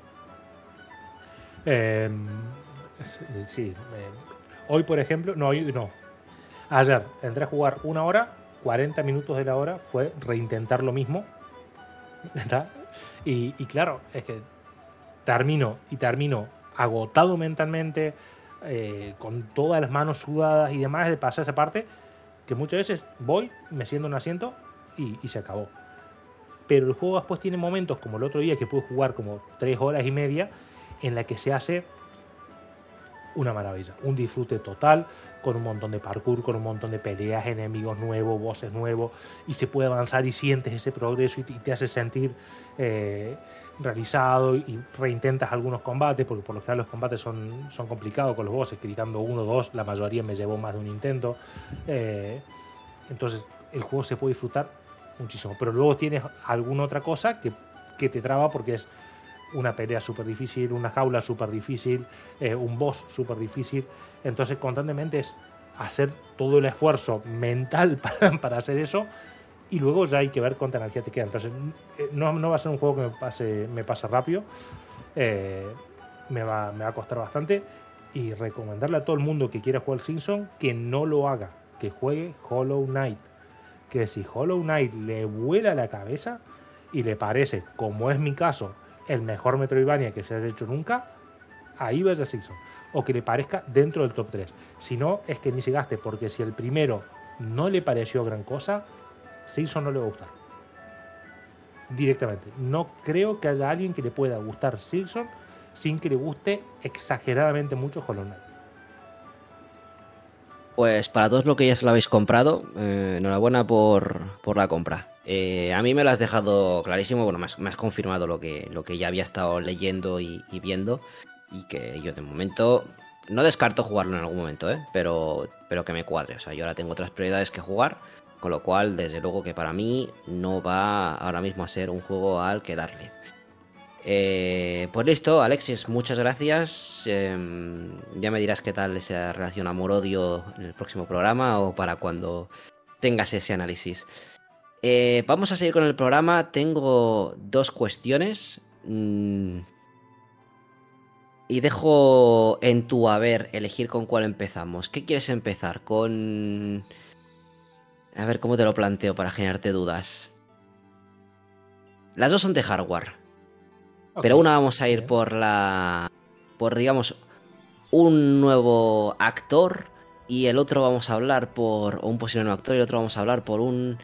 B: Eh, sí. Eh, hoy, por ejemplo, no, hoy no. Ayer entré a jugar una hora, cuarenta minutos de la hora fue reintentar lo mismo. ¿Está? Y, y claro, es que termino y termino agotado mentalmente, eh, con todas las manos sudadas y demás de pasar esa parte, que muchas veces voy, me siento en un asiento y, y se acabó. Pero el juego después tiene momentos como el otro día que pude jugar como tres horas y media en la que se hace una maravilla, un disfrute total, con un montón de parkour, con un montón de peleas, enemigos nuevos, bosses nuevos, y se puede avanzar y sientes ese progreso y te, y te hace sentir eh, realizado, y reintentas algunos combates, porque por lo general los combates son, son complicados con los bosses, gritando uno o dos, la mayoría me llevó más de un intento. Eh, entonces el juego se puede disfrutar muchísimo, pero luego tienes alguna otra cosa que, que te traba, porque es una pelea súper difícil, una jaula súper difícil, eh, un boss súper difícil. Entonces constantemente es hacer todo el esfuerzo mental para, para hacer eso, y luego ya hay que ver cuánta energía te queda. Entonces eh, no, no va a ser un juego que me pase, me pase rápido, eh, me, va, me va a costar bastante, y recomendarle a todo el mundo que quiera jugar Silksong que no lo haga, que juegue Hollow Knight, que si Hollow Knight le vuela la cabeza y le parece, como es mi caso, el mejor Metroidvania que se haya hecho nunca, ahí vaya Silksong, o que le parezca dentro del top tres. Si no, es que ni se gaste, porque si el primero no le pareció gran cosa, Silksong no le va a gustar directamente. No creo que haya alguien que le pueda gustar Silksong sin que le guste exageradamente mucho Hollow Knight.
A: Pues para todos los que ya se lo habéis comprado, eh, enhorabuena por, por la compra. Eh, a mí me lo has dejado clarísimo, bueno, me has, me has confirmado lo que, lo que ya había estado leyendo y, y viendo, y que yo de momento no descarto jugarlo en algún momento, ¿eh? pero, pero que me cuadre. O sea, yo ahora tengo otras prioridades que jugar, con lo cual, desde luego que para mí no va ahora mismo a ser un juego al que darle. Eh, pues listo, Alexis, muchas gracias. Eh, ya me dirás qué tal esa relación amor-odio en el próximo programa, o para cuando tengas ese análisis. Eh, vamos a seguir con el programa. Tengo dos cuestiones. Mm, y dejo en tu haber elegir con cuál empezamos. ¿Qué quieres empezar? Con... A ver, ¿cómo te lo planteo para generarte dudas? Las dos son de hardware. Okay. Pero una vamos a ir Bien. por la... Por, digamos, un nuevo actor. Y el otro vamos a hablar por... O un posible nuevo actor. Y el otro vamos a hablar por un...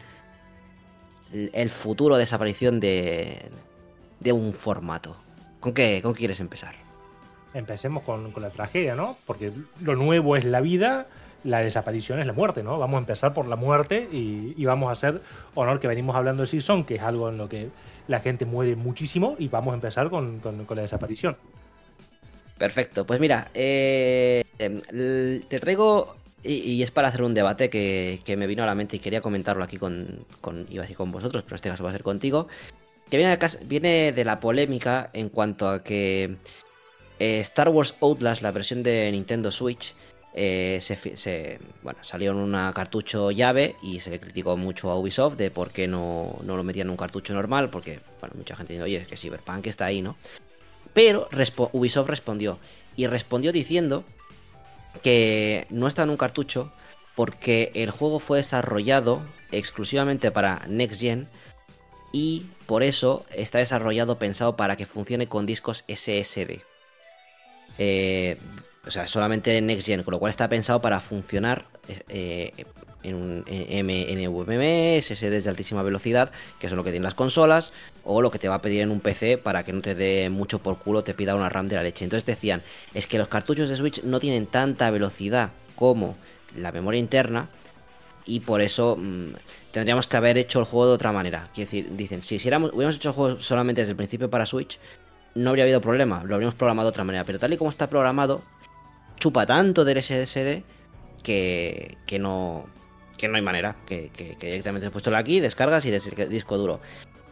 A: El futuro desaparición de... De un formato. ¿Con qué, con qué quieres empezar?
B: Empecemos con, con la tragedia, ¿no? Porque lo nuevo es la vida, la desaparición es la muerte, ¿no? Vamos a empezar por la muerte y, y vamos a hacer honor que venimos hablando de Silksong, que es algo en lo que la gente muere muchísimo, y vamos a empezar con, con, con la desaparición.
A: Perfecto, pues mira, eh, te traigo, y, y es para hacer un debate que, que me vino a la mente y quería comentarlo aquí con, con, iba a decir con vosotros, pero en este caso va a ser contigo, que viene de, casa, viene de la polémica en cuanto a que eh, Star Wars Outlast, la versión de Nintendo Switch, eh, se, se, bueno, salió en una cartucho llave y se le criticó mucho a Ubisoft de por qué no, no lo metían en un cartucho normal, porque bueno, mucha gente dice, oye, es que Cyberpunk está ahí, ¿no? Pero respo- Ubisoft respondió, y respondió diciendo que no está en un cartucho porque el juego fue desarrollado exclusivamente para Next Gen, y por eso está desarrollado, pensado para que funcione con discos ese ese de. Eh, o sea, solamente en Next Gen, con lo cual está pensado para funcionar eh, en un N V M E, S S Ds de altísima velocidad, que son lo que tienen las consolas, o lo que te va a pedir en un P C para que no te dé mucho por culo, te pida una RAM de la leche. Entonces decían, es que los cartuchos de Switch no tienen tanta velocidad como la memoria interna, y por eso mmm, tendríamos que haber hecho el juego de otra manera. Quiero decir, dicen, si hiciéramos, hubiéramos hecho el juego solamente desde el principio para Switch, no habría habido problema, lo habríamos programado de otra manera, pero tal y como está programado, chupa tanto del S S D que, que no que no hay manera, que, que, que directamente has puesto aquí, descargas y desde el disco duro.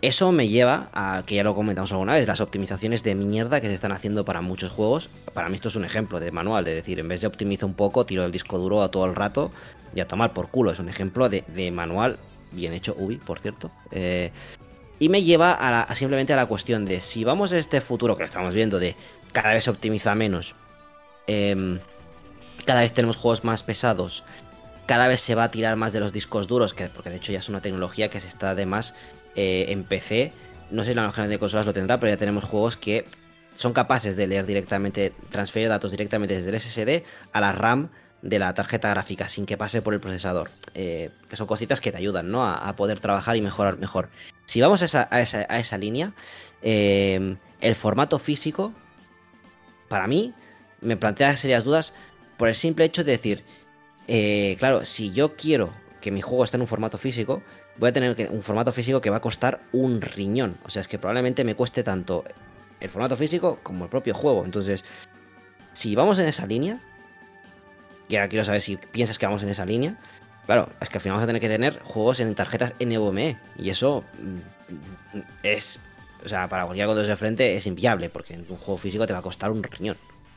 A: Eso me lleva a, que ya lo comentamos alguna vez, las optimizaciones de mierda que se están haciendo para muchos juegos. Para mí esto es un ejemplo de manual, de decir, en vez de optimizo un poco, tiro el disco duro a todo el rato y a tomar por culo. Es un ejemplo de, de manual bien hecho, Ubi, por cierto. Eh, y me lleva a, la, a simplemente a la cuestión de, si vamos a este futuro que estamos viendo de cada vez se optimiza menos, eh, cada vez tenemos juegos más pesados, cada vez se va a tirar más de los discos duros, que, porque de hecho ya es una tecnología que se está además... Eh, en P C, no sé si la nueva generación de consolas lo tendrá, pero ya tenemos juegos que son capaces de leer directamente, transferir datos directamente desde el S S D a la RAM de la tarjeta gráfica sin que pase por el procesador, eh, que son cositas que te ayudan, ¿no? a, a poder trabajar y mejorar mejor. Si vamos a esa, a esa, a esa línea, eh, el formato físico, para mí, me plantea serias dudas por el simple hecho de decir, eh, claro, si yo quiero que mi juego esté en un formato físico, voy a tener un formato físico que va a costar un riñón. O sea, es que probablemente me cueste tanto el formato físico como el propio juego. Entonces, si vamos en esa línea, y ahora quiero saber si piensas que vamos en esa línea, claro, es que al final vamos a tener que tener juegos en tarjetas N V M e. Y eso es, o sea, para cualquier cosa de frente es inviable, porque en un juego físico te va a costar un riñón.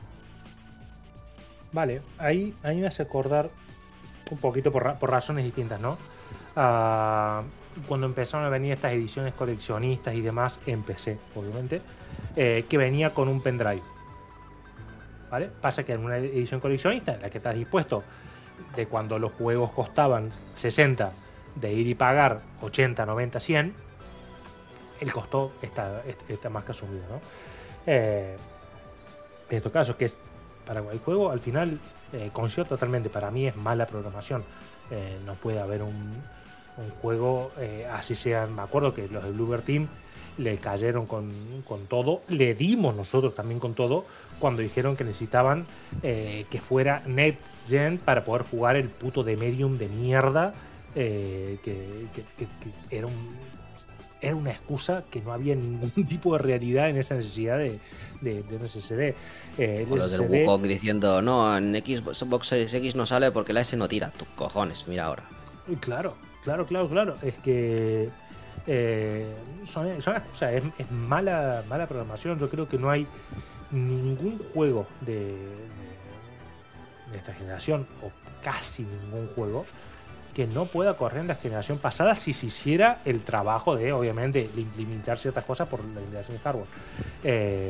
B: Vale, ahí, ahí me hace acordar un poquito por, por razones distintas, ¿no? Uh, cuando empezaron a venir estas ediciones coleccionistas y demás en P C, obviamente, eh, que venía con un pendrive, ¿vale? Pasa que en una edición coleccionista en la que estás dispuesto, de cuando los juegos costaban sesenta, de ir y pagar ochenta, noventa, cien, el costo está, está más que asumido, ¿no? Eh, en estos casos, que es para el juego, al final, eh, coincido totalmente, para mí es mala programación. Eh, no puede haber un, un juego eh, así sea. Me acuerdo que los de Bloober Team le cayeron con, con todo, le dimos nosotros también con todo cuando dijeron que necesitaban eh, que fuera Next Gen para poder jugar el puto de Medium de mierda, eh, que, que, que, que era un era una excusa, que no había ningún tipo de realidad en esa necesidad de, de, de un S S D. Eh,
A: o los del Wukong diciendo, no, en Xbox Series X no sale porque la S no tira. Tus cojones, mira ahora.
B: Claro, claro, claro, claro. Es que eh, son, son excusas, es, es mala, mala programación. Yo creo que no hay ningún juego de, de, de esta generación, o casi ningún juego, que no pueda correr en la generación pasada si se hiciera el trabajo de, obviamente, limitar ciertas cosas por la limitación de hardware. Eh,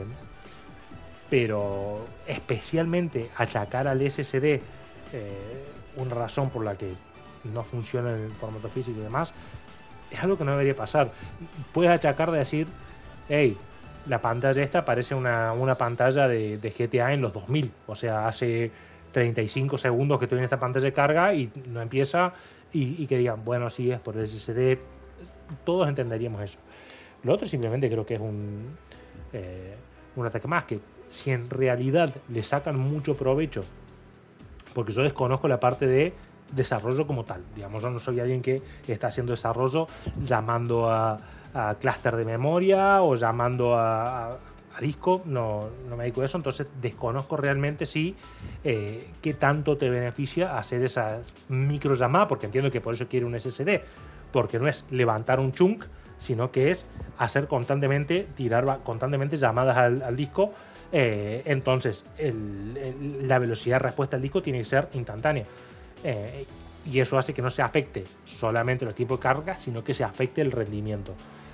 B: pero especialmente achacar al S S D eh, una razón por la que no funciona en el formato físico y demás, es algo que no debería pasar. Puedes achacar de decir, hey, la pantalla esta parece una, una pantalla de, de G T A en los dos mil, o sea, hace treinta y cinco segundos que estoy en esta pantalla de carga y no empieza, y, y que digan, bueno, sí, es por el S S D. Todos entenderíamos eso. Lo otro simplemente creo que es un, eh, un ataque más, que si en realidad le sacan mucho provecho, porque yo desconozco la parte de desarrollo como tal, digamos, yo no soy alguien que está haciendo desarrollo llamando a, a clúster de memoria o llamando a, a a disco, no, no me dedico a eso, entonces desconozco realmente si eh, qué tanto te beneficia hacer esas micro llamadas, porque entiendo que por eso quiere un S S D, porque no es levantar un chunk, sino que es hacer constantemente, tirar constantemente llamadas al, al disco, eh, entonces el, el, la velocidad de respuesta al disco tiene que ser instantánea, eh, y eso hace que no se afecte solamente los tiempos de carga, sino que se afecte el rendimiento.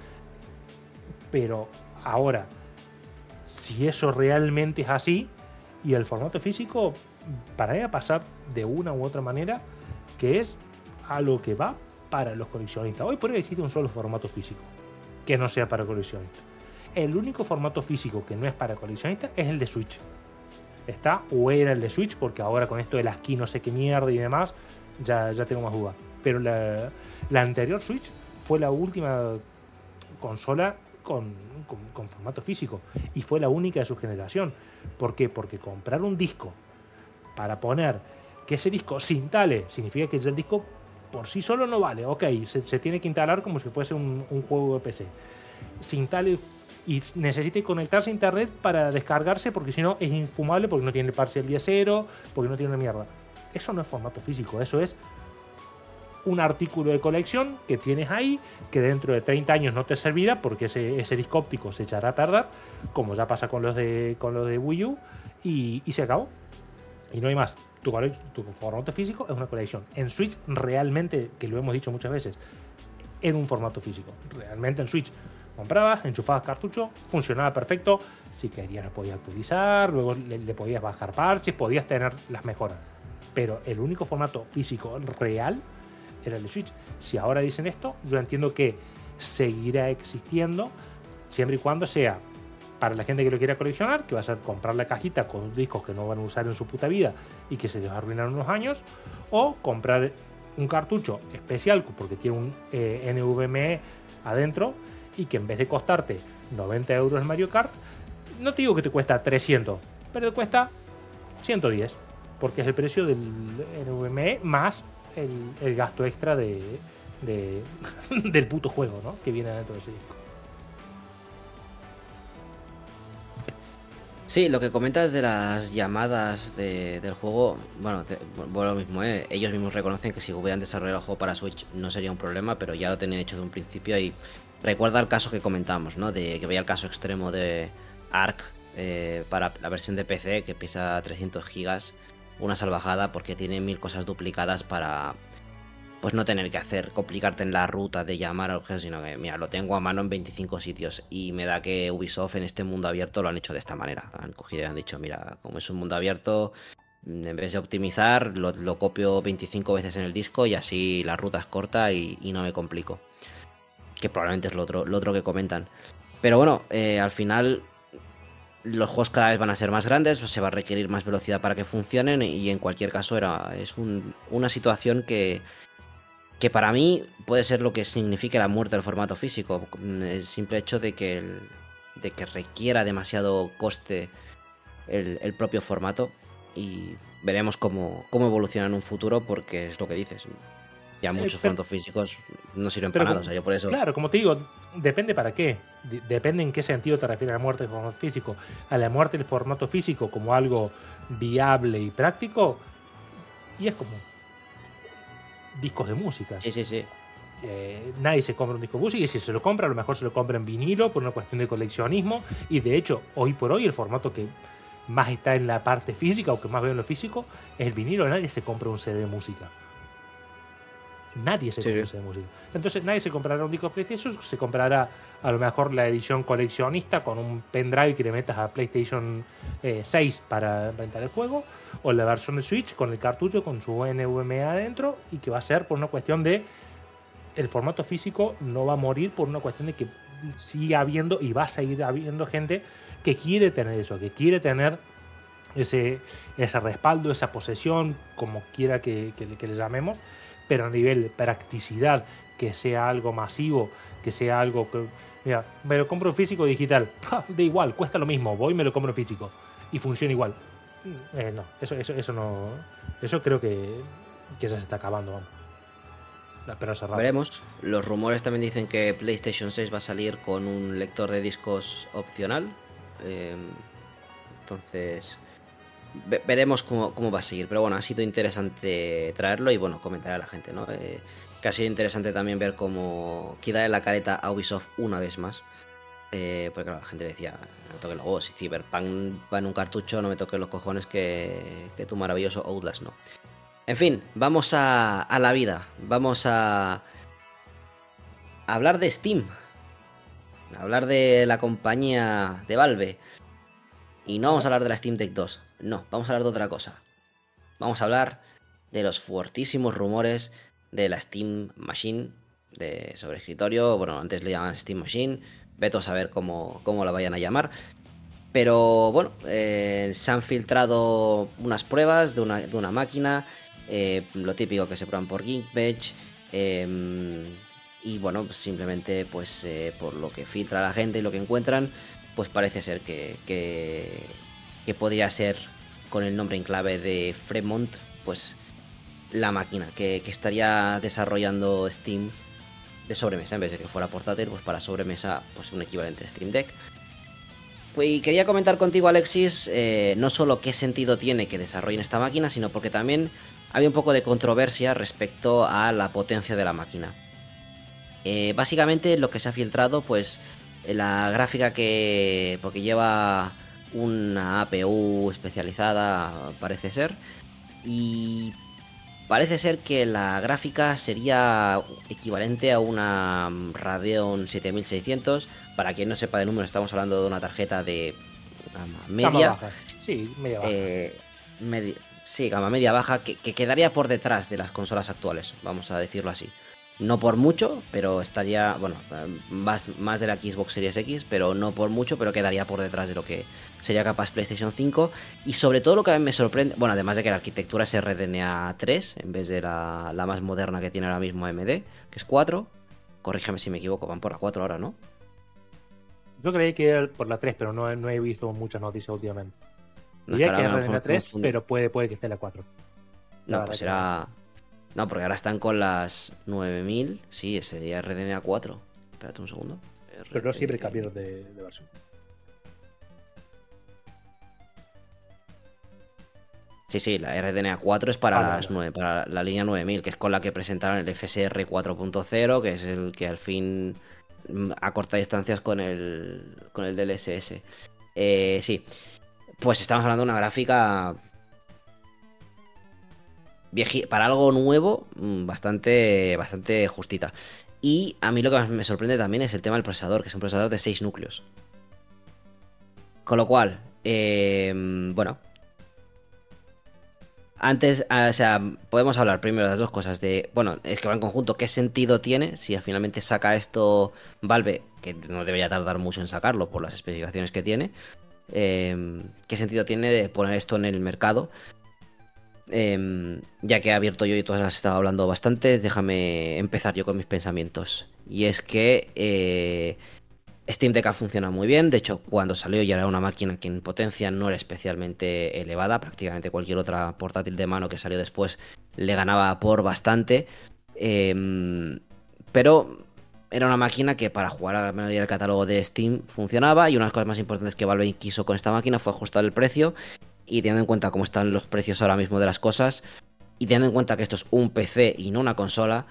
B: Pero ahora, si eso realmente es así, y el formato físico, para mí va a pasar de una u otra manera, que es a lo que va para los coleccionistas. Hoy por hoy existe un solo formato físico que no sea para coleccionistas. El único formato físico que no es para coleccionistas es el de Switch. Está o era el de Switch, porque ahora con esto de las key no sé qué mierda y demás, ya, ya tengo más dudas. Pero la, la anterior Switch fue la última consola Con, con, con formato físico, y fue la única de su generación. ¿Por qué? Porque comprar un disco para poner que ese disco se instale significa que el disco por sí solo no vale. Ok, se, se tiene que instalar como si fuese un, un juego de P C. Se instale y necesite conectarse a internet para descargarse, porque si no es infumable, porque no tiene el parcial día cero, porque no tiene una mierda. Eso no es formato físico, eso es un artículo de colección que tienes ahí, que dentro de treinta años no te servirá porque ese, ese disco óptico se echará a perder, como ya pasa con los de, con los de Wii U, y, y se acabó. Y no hay más. Tu, tu formato físico es una colección. En Switch realmente, que lo hemos dicho muchas veces, en un formato físico. Realmente en Switch comprabas, enchufabas cartucho, funcionaba perfecto. Si querías lo podías actualizar, luego le, le podías bajar parches, podías tener las mejoras. Pero el único formato físico real era el de Switch. Si ahora dicen esto, yo entiendo que seguirá existiendo siempre y cuando sea para la gente que lo quiera coleccionar, que va a ser comprar la cajita con discos que no van a usar en su puta vida y que se les va a arruinar unos años, o comprar un cartucho especial porque tiene un eh, N V M e adentro y que en vez de costarte noventa euros el Mario Kart, no te digo que te cuesta trescientos, pero te cuesta ciento diez, porque es el precio del N V M e más el, el gasto extra de, de del puto juego, ¿no? Que viene dentro de ese disco.
A: Sí, lo que comentas de las llamadas de, del juego, bueno, te, bueno, lo mismo, ¿eh? Ellos mismos reconocen que si hubieran desarrollado el juego para Switch no sería un problema, pero ya lo tenían hecho de un principio. Y recuerda el caso que comentamos, ¿no? De que veía el caso extremo de Ark eh, para la versión de P C, que pesa trescientos gigas, una salvajada porque tiene mil cosas duplicadas para pues no tener que hacer, complicarte en la ruta de llamar al objeto, sino que, mira, lo tengo a mano en veinticinco sitios. Y me da que Ubisoft en este mundo abierto lo han hecho de esta manera. Han cogido y han dicho, mira, como es un mundo abierto, en vez de optimizar, lo, lo copio veinticinco veces en el disco y así la ruta es corta y, y no me complico. Que probablemente es lo otro, lo otro que comentan. Pero bueno, eh, al final los juegos cada vez van a ser más grandes, se va a requerir más velocidad para que funcionen y en cualquier caso era, es un, una situación que... que para mí puede ser lo que signifique la muerte del formato físico, el simple hecho de que, el, de que requiera demasiado coste el, el propio formato, y veremos cómo, cómo evoluciona en un futuro, porque es lo que dices, ya muchos eh, pero, formatos físicos no sirven para nada, o sea, yo por eso...
B: Claro, como te digo, depende para qué, de, depende en qué sentido te refieres a la muerte del formato físico. A la muerte del formato físico como algo viable y práctico, y es como... discos de música.
A: Sí, sí, sí.
B: Eh, nadie se compra un disco de música, y si se lo compra, a lo mejor se lo compra en vinilo por una cuestión de coleccionismo. Y de hecho, hoy por hoy, el formato que más está en la parte física, o que más veo en lo físico, es el vinilo. Nadie se compra un C D de música. Nadie se sí. compra un C D de música. Entonces, nadie se comprará un disco de PlayStation, se comprará a lo mejor la edición coleccionista con un pendrive que le metas a PlayStation eh, seis para rentar el juego, o la versión de Switch con el cartucho con su N V M e adentro, y que va a ser por una cuestión de el formato físico no va a morir, por una cuestión de que sigue habiendo y va a seguir habiendo gente que quiere tener eso, que quiere tener ese, ese respaldo, esa posesión, como quiera que, que, que le llamemos, pero a nivel de practicidad, que sea algo masivo, que sea algo que, mira, me lo compro en físico o digital, da igual, cuesta lo mismo, voy y me lo compro en físico y funciona igual. Eh, no, eso, eso, eso no, eso creo que, que ya se está acabando, vamos. Pero cerrado.
A: Veremos. Los rumores también dicen que PlayStation seis va a salir con un lector de discos opcional. Eh, entonces ve- veremos cómo, cómo va a seguir. Pero bueno, ha sido interesante traerlo y bueno, comentar a la gente, ¿no? Eh, que ha sido interesante también ver cómo queda en la careta a Ubisoft una vez más. Eh, porque claro, la gente decía, no me toques los huevos, si Cyberpunk va en un cartucho, no me toques los cojones que, que tu maravilloso Outlast no. En fin, vamos a, a la vida. Vamos a, a hablar de Steam. A hablar de la compañía de Valve. Y no vamos a hablar de la Steam Deck dos. No, vamos a hablar de otra cosa. Vamos a hablar de los fuertísimos rumores de la Steam Machine de sobre escritorio. Bueno, antes le llamaban Steam Machine. Veto a saber cómo, cómo la vayan a llamar. Pero bueno, eh, se han filtrado unas pruebas de una, de una máquina. Eh, lo típico que se prueban por Geekbench, eh, y bueno, pues simplemente pues eh, por lo que filtra la gente y lo que encuentran, pues parece ser que, que, que podría ser con el nombre en clave de Fremont, pues la máquina que, que estaría desarrollando Steam de sobremesa, en vez de que fuera portátil, pues para sobremesa, pues un equivalente a Steam Deck. Pues y quería comentar contigo, Alexis, eh, no solo qué sentido tiene que desarrollen esta máquina, sino porque también había un poco de controversia respecto a la potencia de la máquina. Eh, básicamente lo que se ha filtrado, pues la gráfica que... porque lleva una A P U especializada, parece ser, y parece ser que la gráfica sería equivalente a una Radeon siete mil seiscientos. Para quien no sepa de número, estamos hablando de una tarjeta de gama media.
B: Gama baja. Sí, media baja.
A: Eh, media, sí, gama media baja, que, que quedaría por detrás de las consolas actuales, vamos a decirlo así. No por mucho, pero estaría, bueno, más, más de la Xbox Series X, pero no por mucho, pero quedaría por detrás de lo que sería capaz PlayStation cinco. Y sobre todo lo que a mí me sorprende, bueno, además de que la arquitectura es R D N A tres, en vez de la, la más moderna que tiene ahora mismo A M D, que es cuatro. Corrígeme si me equivoco, van por la cuatro ahora, ¿no?
B: Yo creí que era por la tres, pero no, no he visto muchas noticias últimamente.
A: No,
B: Diría que
A: es
B: es R D N A tres, pero puede, puede que esté la cuatro.
A: No,
B: La
A: pues
B: verdad
A: será... No, porque ahora están con las nueve mil. Sí, sería R D N A cuatro. Espérate un segundo.
B: Pero no siempre cambiaron de, de versión.
A: Sí, sí, la R D N A cuatro es para
B: Ah,
A: las
B: no, no.
A: nueve, para la línea nueve mil, que es con la que presentaron el F S R cuatro punto cero, que es el que al fin mm, acorta distancias con el con el D L S S. Eh, sí, pues estamos hablando de una gráfica vieji- para algo nuevo, mm, bastante, bastante justita. Y a mí lo que más me sorprende también es el tema del procesador, que es un procesador de seis núcleos. Con lo cual, eh, bueno, antes, ah, o sea, podemos hablar primero de las dos cosas. De, bueno, es que va en conjunto, ¿qué sentido tiene si finalmente saca esto Valve? Que no debería tardar mucho en sacarlo por las especificaciones que tiene. Eh, ¿Qué sentido tiene de poner esto en el mercado? Eh, ya que he abierto yo y todas las he estado hablando bastante, déjame empezar yo con mis pensamientos. Y es que eh, Steam Deck funciona muy bien. De hecho, cuando salió ya era una máquina que en potencia no era especialmente elevada. Prácticamente cualquier otra portátil de mano que salió después le ganaba por bastante. Eh, pero era una máquina que para jugar a la mayoría del catálogo de Steam funcionaba. Y una de las cosas más importantes que Valve quiso con esta máquina fue ajustar el precio. Y teniendo en cuenta cómo están los precios ahora mismo de las cosas, y teniendo en cuenta que esto es un P C y no una consola,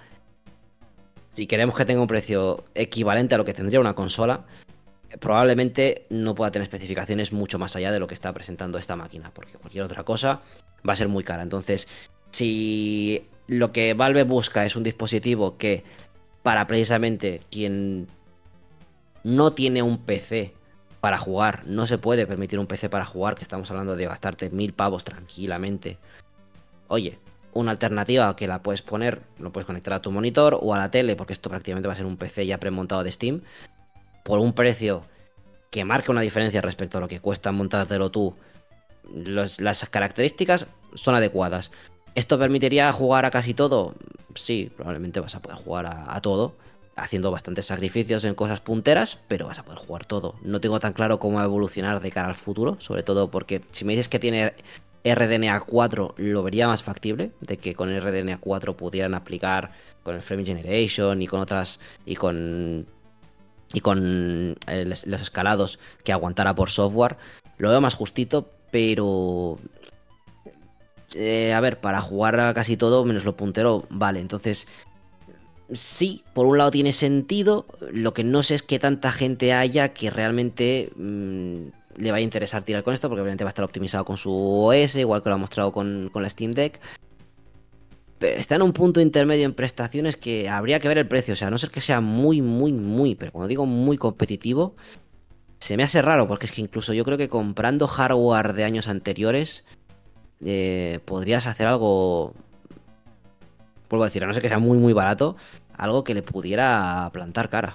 A: si queremos que tenga un precio equivalente a lo que tendría una consola, probablemente no pueda tener especificaciones mucho más allá de lo que está presentando esta máquina, porque cualquier otra cosa va a ser muy cara. Entonces, si lo que Valve busca es un dispositivo que para precisamente quien no tiene un P C para jugar, no se puede permitir un P C para jugar, que estamos hablando de gastarte mil pavos tranquilamente. Oye, una alternativa que la puedes poner, lo puedes conectar a tu monitor o a la tele, porque esto prácticamente va a ser un P C ya premontado de Steam, por un precio que marque una diferencia respecto a lo que cuesta montártelo tú. Los, las características son adecuadas. ¿Esto permitiría jugar a casi todo? Sí, probablemente vas a poder jugar a, a todo, haciendo bastantes sacrificios en cosas punteras, pero vas a poder jugar todo. No tengo tan claro cómo va a evolucionar de cara al futuro, sobre todo porque si me dices que tiene R D N A cuatro, lo vería más factible, de que con R D N A cuatro pudieran aplicar con el Frame Generation y con otras, y con y con eh, los, los escalados que aguantara por software. Lo veo más justito, pero eh, a ver, para jugar a casi todo menos lo puntero, vale, entonces sí, por un lado tiene sentido. Lo que no sé es qué tanta gente haya que realmente mmm, le vaya a interesar tirar con esto, porque obviamente va a estar optimizado con su O S, igual que lo ha mostrado con, con la Steam Deck. Pero está en un punto intermedio en prestaciones que habría que ver el precio. O sea, a no ser que sea muy, muy, muy, pero cuando digo muy competitivo, se me hace raro, porque es que incluso yo creo que comprando hardware de años anteriores eh, podrías hacer algo... Vuelvo a decir, a no ser que sea muy muy barato, algo que le pudiera plantar cara.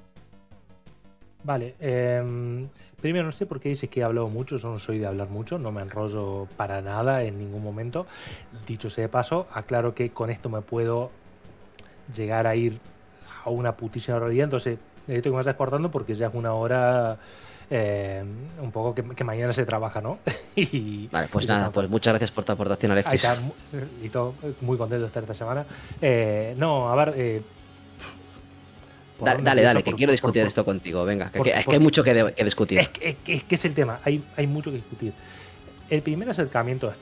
B: Vale, eh, primero no sé por qué dices que he hablado mucho, yo no soy de hablar mucho, no me enrollo para nada en ningún momento. Dicho sea de paso, aclaro que con esto me puedo llegar a ir a una putísima realidad, entonces necesito que me vayas cortando porque ya es una hora eh, un poco que, que mañana se trabaja, ¿no? y,
A: vale, pues
B: y
A: nada, pues muchas gracias por tu aportación, Alexis.
B: Ahí está, y todo, muy contento de estar esta semana. Eh, no, a ver... Eh,
A: dale, dale, dale, que por, quiero por, discutir por, esto contigo, venga, que, por, que, es que hay mucho que, de, que discutir.
B: Es que, es, que, es que es el tema, hay, hay mucho que discutir. El primer acercamiento a Steam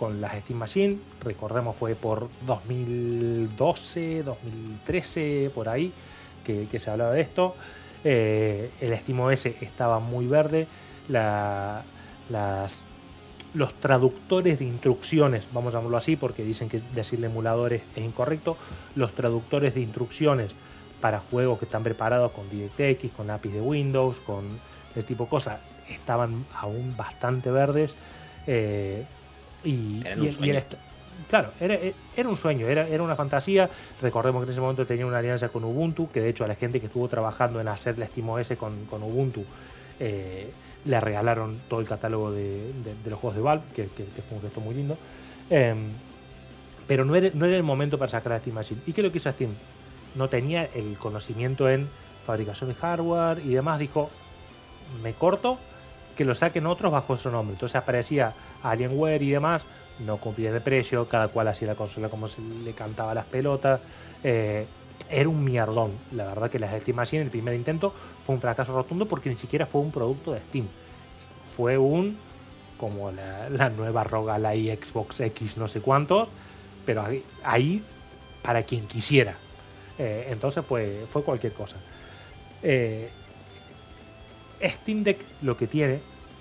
B: con las Steam Machine. Recordemos, fue por dos mil doce, dos mil trece, por ahí, que, que se hablaba de esto. Eh, el SteamOS estaba muy verde. La, las, los traductores de instrucciones, vamos a llamarlo así, porque dicen que decirle emuladores es incorrecto. Los traductores de instrucciones para juegos que están preparados con DirectX, con A P Is de Windows, con ese tipo de cosas, estaban aún bastante verdes. Eh, y,
A: Era
B: y,
A: un
B: y
A: sueño.
B: era, claro, era, era un sueño, era, era una fantasía. Recordemos que en ese momento tenía una alianza con Ubuntu, que de hecho a la gente que estuvo trabajando en hacer la SteamOS con, con Ubuntu eh, le regalaron todo el catálogo de, de, de los juegos de Valve, que, que, que fue un gesto muy lindo. Eh, pero no era, no era el momento para sacar la Steam Machine. ¿Y qué es lo que hizo Steam? No tenía el conocimiento en fabricación de hardware y demás. Dijo, me corto, que lo saquen otros bajo su nombre. Entonces aparecía Alienware y demás, no cumplía de precio, cada cual hacía la consola como se le cantaba las pelotas. Eh, era un mierdón. La verdad que las Steam Machine, el primer intento, fue un fracaso rotundo porque ni siquiera fue un producto de Steam. Fue un, como la, la nueva roguelike Xbox X no sé cuántos, pero ahí, ahí para quien quisiera. Eh, entonces fue, fue cualquier cosa. Eh, Steam Deck lo que tiene,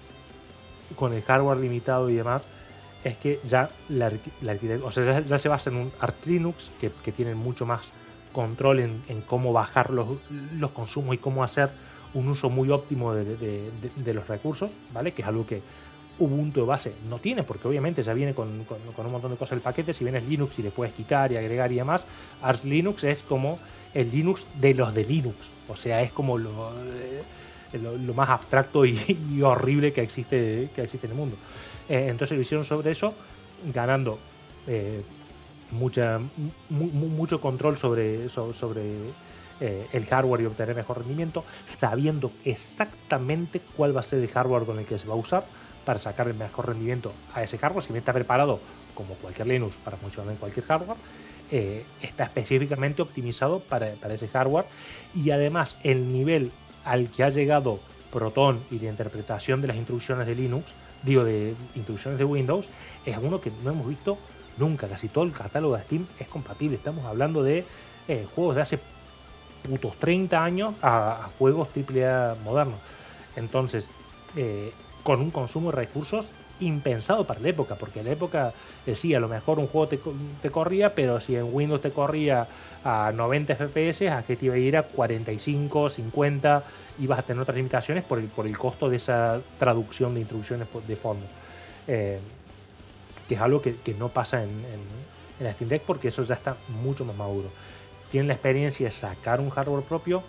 B: con el hardware limitado y demás, es que ya la, la arquitectura, o sea, ya, ya se basa en un Arch Linux que, que tiene mucho más control en, en cómo bajar los, los consumos y cómo hacer un uso muy óptimo de, de, de, de los recursos, ¿vale? Que es algo que Ubuntu de base no tiene, porque obviamente ya viene con, con, con un montón de cosas el paquete. Si bien es Linux y le puedes quitar y agregar y demás, Arch Linux es como el Linux de los de Linux, o sea, es como lo, lo, lo más abstracto y, y horrible que existe, que existe en el mundo. Eh, entonces lo hicieron sobre eso, ganando eh, mucha, mu, mucho control sobre, sobre, sobre eh, el hardware y obtener mejor rendimiento, sabiendo exactamente cuál va a ser el hardware con el que se va a usar para sacar el mejor rendimiento a ese hardware. Si bien está preparado como cualquier Linux para funcionar en cualquier hardware, eh, está específicamente optimizado para, para ese hardware. Y además el nivel al que ha llegado Proton y la interpretación de las instrucciones de Linux, digo de instrucciones de Windows, es uno que no hemos visto nunca. Casi todo el catálogo de Steam es compatible. Estamos hablando de eh, juegos de hace putos treinta años a, a juegos triple A modernos. Entonces, eh, con un consumo de recursos impensado para la época, porque en la época eh, sí, a lo mejor un juego te, te corría, pero si en Windows te corría a noventa F P S, a que te iba a ir a cuarenta y cinco, cincuenta, ibas a tener otras limitaciones por el, por el costo de esa traducción de instrucciones de fondo, eh, que es algo que, que no pasa en, en, en la Steam Deck, porque eso ya está mucho más maduro. Tienen la experiencia de sacar un hardware propio,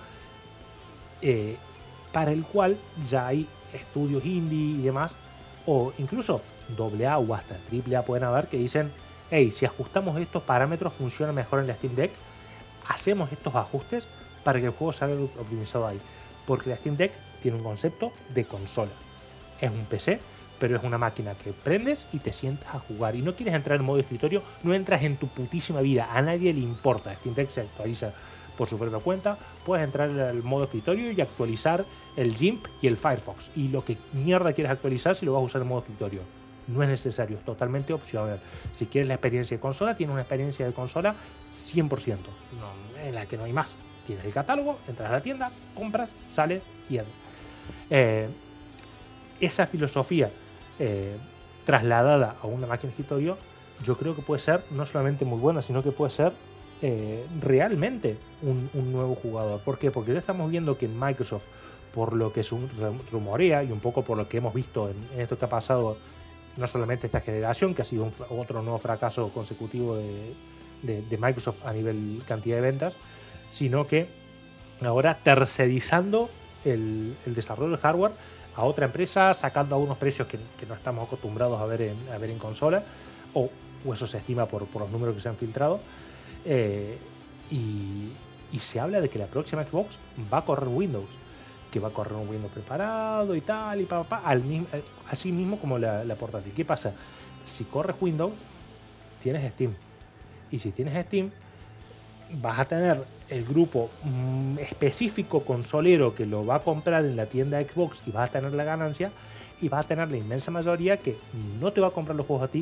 B: eh, para el cual ya hay estudios indie y demás, o incluso doble A o hasta triple A pueden haber, que dicen, hey, si ajustamos estos parámetros funciona mejor en la Steam Deck, hacemos estos ajustes para que el juego salga optimizado ahí, porque la Steam Deck tiene un concepto de consola, es un P C, pero es una máquina que prendes y te sientas a jugar, y no quieres entrar en modo escritorio, no entras en tu putísima vida, a nadie le importa. Steam Deck se actualiza por su propia cuenta, puedes entrar al modo escritorio y actualizar el GIMP y el Firefox, y lo que mierda quieres actualizar si lo vas a usar en modo escritorio. No es necesario, es totalmente opcional. Si quieres la experiencia de consola, tienes una experiencia de consola cien por ciento, no, en la que no hay más. Tienes el catálogo, entras a la tienda, compras, sale y entra. Eh, esa filosofía eh, trasladada a una máquina de escritorio, yo creo que puede ser no solamente muy buena, sino que puede ser Eh, realmente un, un nuevo jugador. ¿Por qué? Porque ya estamos viendo que en Microsoft, por lo que se rumorea y un poco por lo que hemos visto en, en esto que ha pasado, no solamente esta generación, que ha sido un, otro nuevo fracaso consecutivo de, de, de Microsoft a nivel cantidad de ventas, sino que ahora tercerizando el, el desarrollo del hardware a otra empresa, sacando a unos precios que, que no estamos acostumbrados a ver en, a ver en consola, o, o eso se estima por, por los números que se han filtrado. Eh, y, y se habla de que la próxima Xbox va a correr Windows, que va a correr un Windows preparado y tal, y pa, pa, pa, al mismo, así mismo como la, la portátil. ¿Qué pasa? Si corres Windows, tienes Steam, y si tienes Steam, vas a tener el grupo mm, específico consolero que lo va a comprar en la tienda Xbox y vas a tener la ganancia, y vas a tener la inmensa mayoría que no te va a comprar los juegos a ti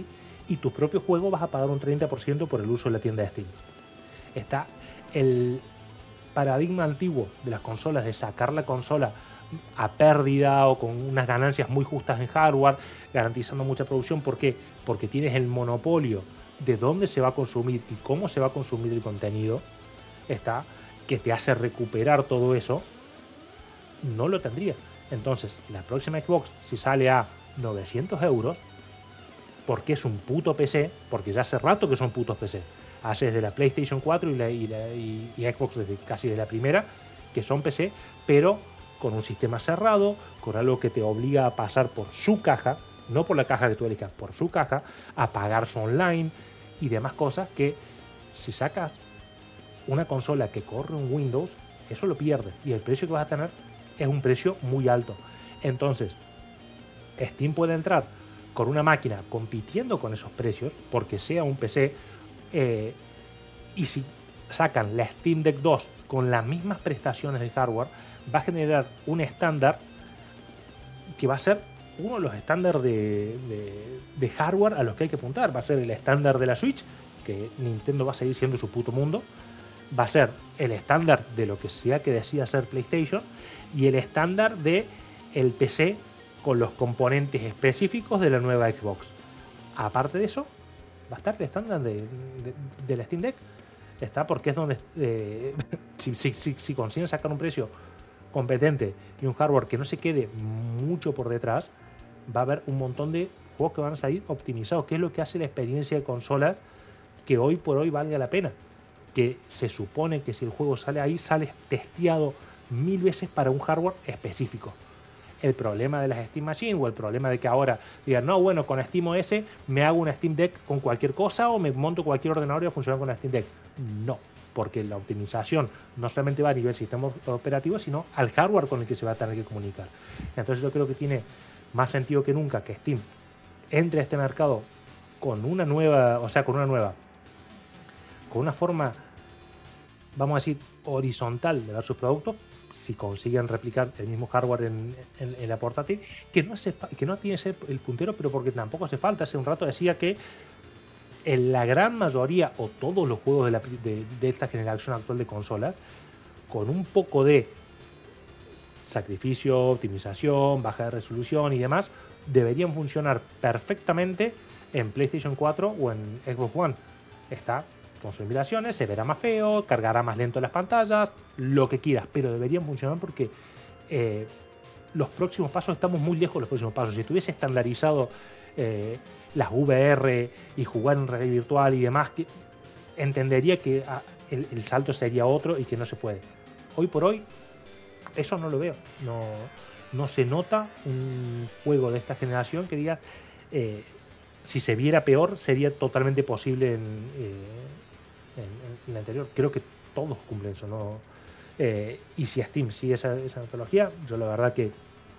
B: y tus propios juegos vas a pagar un treinta por ciento por el uso de la tienda de Steam. Está el paradigma antiguo de las consolas de sacar la consola a pérdida o con unas ganancias muy justas en hardware, garantizando mucha producción. ¿Por qué? Porque tienes el monopolio de dónde se va a consumir y cómo se va a consumir el contenido, está, que te hace recuperar todo eso. No lo tendría. Entonces, la próxima Xbox, si sale a novecientos euros, porque es un puto P C, porque ya hace rato que son putos P C, hace desde la PlayStation cuatro y, la, y, la, y, y Xbox desde casi de la primera, que son P C, pero con un sistema cerrado, con algo que te obliga a pasar por su caja, no por la caja que tú elijas, por su caja, a pagar su online y demás cosas que si sacas una consola que corre un Windows, eso lo pierdes y el precio que vas a tener es un precio muy alto. Entonces, Steam puede entrar con una máquina compitiendo con esos precios, porque sea un P C, eh, y si sacan la Steam Deck dos con las mismas prestaciones de hardware, va a generar un estándar que va a ser uno de los estándares de, de, de hardware a los que hay que apuntar. Va a ser el estándar de la Switch, que Nintendo va a seguir siendo su puto mundo. Va a ser el estándar de lo que sea que decida hacer PlayStation y el estándar de el P C con los componentes específicos de la nueva Xbox. Aparte de eso, va a estar el estándar de, de, de la Steam Deck. Está porque es donde eh, si, si, si, si consiguen sacar un precio competente y un hardware que no se quede mucho por detrás, va a haber un montón de juegos que van a salir optimizados, que es lo que hace la experiencia de consolas que hoy por hoy valga la pena. Que se supone que si el juego sale ahí, sale testeado mil veces para un hardware específico. El problema de las Steam Machine o el problema de que ahora digan, no, bueno, con SteamOS me hago una Steam Deck con cualquier cosa o me monto cualquier ordenador y va a funcionar con la Steam Deck. No, porque la optimización no solamente va a nivel sistema operativo, sino al hardware con el que se va a tener que comunicar. Entonces yo creo que tiene más sentido que nunca que Steam entre a este mercado con una nueva, o sea, con una nueva, con una forma, vamos a decir, horizontal de ver sus productos, si consiguen replicar el mismo hardware en, en, en la portátil, que no, hace, que no tiene que ser el puntero, pero porque tampoco hace falta. Hace un rato decía que en la gran mayoría o todos los juegos de, la, de, de esta generación actual de consolas, con un poco de sacrificio, optimización, baja de resolución y demás, deberían funcionar perfectamente en PlayStation cuatro o en Xbox One. Está con sus limitaciones, se verá más feo, cargará más lento las pantallas, lo que quieras, pero deberían funcionar porque eh, los próximos pasos, estamos muy lejos de los próximos pasos. Si estuviese estandarizado eh, las V R y jugar en realidad virtual y demás, que entendería que ah, el, el salto sería otro y que no se puede. Hoy por hoy, eso no lo veo. No, no se nota un juego de esta generación que diga, eh, si se viera peor, sería totalmente posible en... Eh, En, en la anterior. Creo que todos cumplen eso, ¿no? Eh, y si Steam sigue esa, esa metodología, yo la verdad que,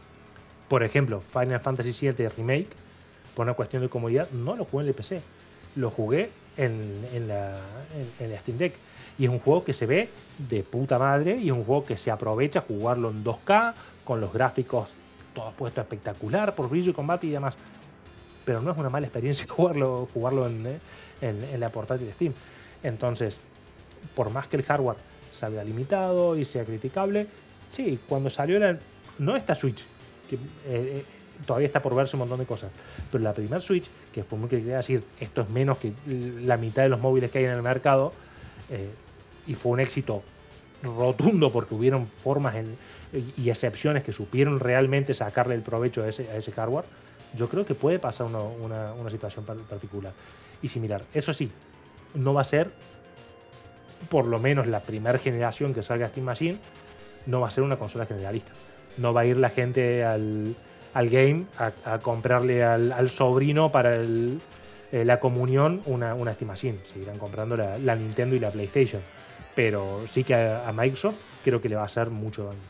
B: por ejemplo, Final Fantasy siete Remake, por una cuestión de comodidad, no lo jugué en el P C, lo jugué en, en, la, en, en la Steam Deck, y es un juego que se ve de puta madre y es un juego que se aprovecha jugarlo en dos K con los gráficos todo puesto espectacular por brillo y combate y demás, pero no es una mala experiencia jugarlo, jugarlo en, en, en la portátil de Steam. Entonces, por más que el hardware salga limitado y sea criticable, sí, cuando salió la, no esta Switch, que eh, todavía está por verse un montón de cosas, pero la primera Switch, que fue muy que quería decir, esto es menos que la mitad de los móviles que hay en el mercado, eh, y fue un éxito rotundo porque hubieron formas en, y excepciones que supieron realmente sacarle el provecho a ese, a ese hardware. Yo creo que puede pasar una, una, una situación particular y similar. Eso sí, no va a ser, por lo menos la primera generación que salga Steam Machine, no va a ser una consola generalista. No va a ir la gente al, al game a, a comprarle al, al sobrino para el, eh, la comunión una, una Steam Machine. Seguirán comprando la, la Nintendo y la PlayStation. Pero sí que a, a Microsoft creo que le va a hacer mucho daño.